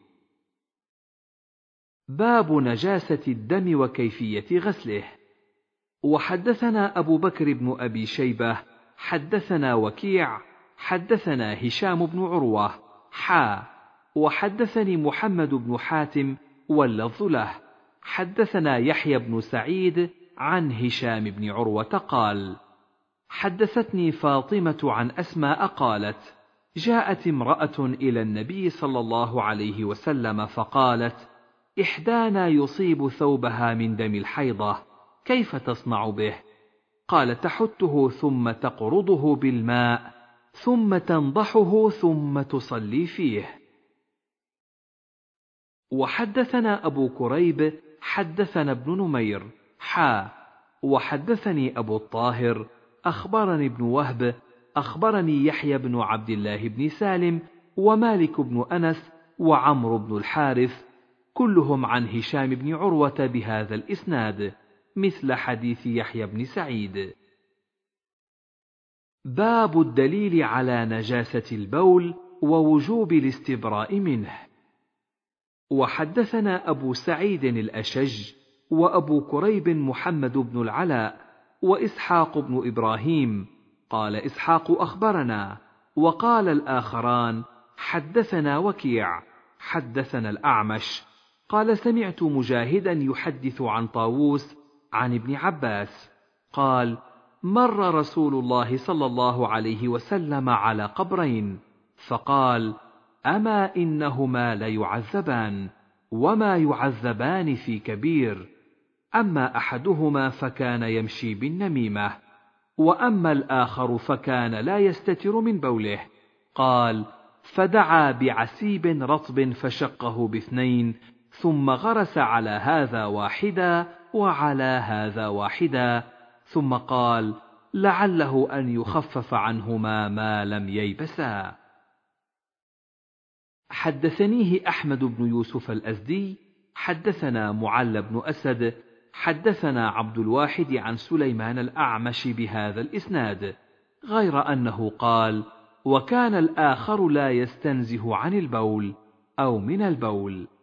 باب نجاسة الدم وكيفية غسله. وحدثنا أبو بكر بن أبي شيبة حدثنا وكيع حدثنا هشام بن عروة حا وحدثني محمد بن حاتم واللفظ له حدثنا يحيى بن سعيد عن هشام بن عروة قال: حدثتني فاطمة عن أسماء قالت: جاءت امرأة إلى النبي صلى الله عليه وسلم فقالت: إحدانا يصيب ثوبها من دم الحيضة، كيف تصنع به؟ قال: تحته ثم تقرضه بالماء ثم تنضحه ثم تصلي فيه. وحدثنا أبو كريب حدثنا ابن نمير حا وحدثني أبو الطاهر أخبرني ابن وهب أخبرني يحيى بن عبد الله بن سالم ومالك بن أنس وعمرو بن الحارث كلهم عن هشام بن عروة بهذا الإسناد مثل حديث يحيى بن سعيد. باب الدليل على نجاسة البول ووجوب الاستبراء منه. وحدثنا أبو سعيد الأشج وأبو كريب محمد بن العلاء وإسحاق بن إبراهيم قال إسحاق أخبرنا، وقال الآخران حدثنا وكيع حدثنا الأعمش قال: سمعت مجاهدا يحدث عن طاووس عن ابن عباس قال: مر رسول الله صلى الله عليه وسلم على قبرين فقال: أما إنهما ليعذبان وما يعذبان في كبير، أما أحدهما فكان يمشي بالنميمة، وأما الآخر فكان لا يستتر من بوله. قال: فدعا بعسيب رطب فشقه باثنين، ثم غرس على هذا واحدا وعلى هذا واحدا، ثم قال: لعله أن يخفف عنهما ما لم ييبسا. حدثنيه أحمد بن يوسف الأزدي حدثنا معل بن أسد حدثنا عبد الواحد عن سليمان الأعمش بهذا الإسناد، غير أنه قال: وكان الآخر لا يستنزه عن البول أو من البول.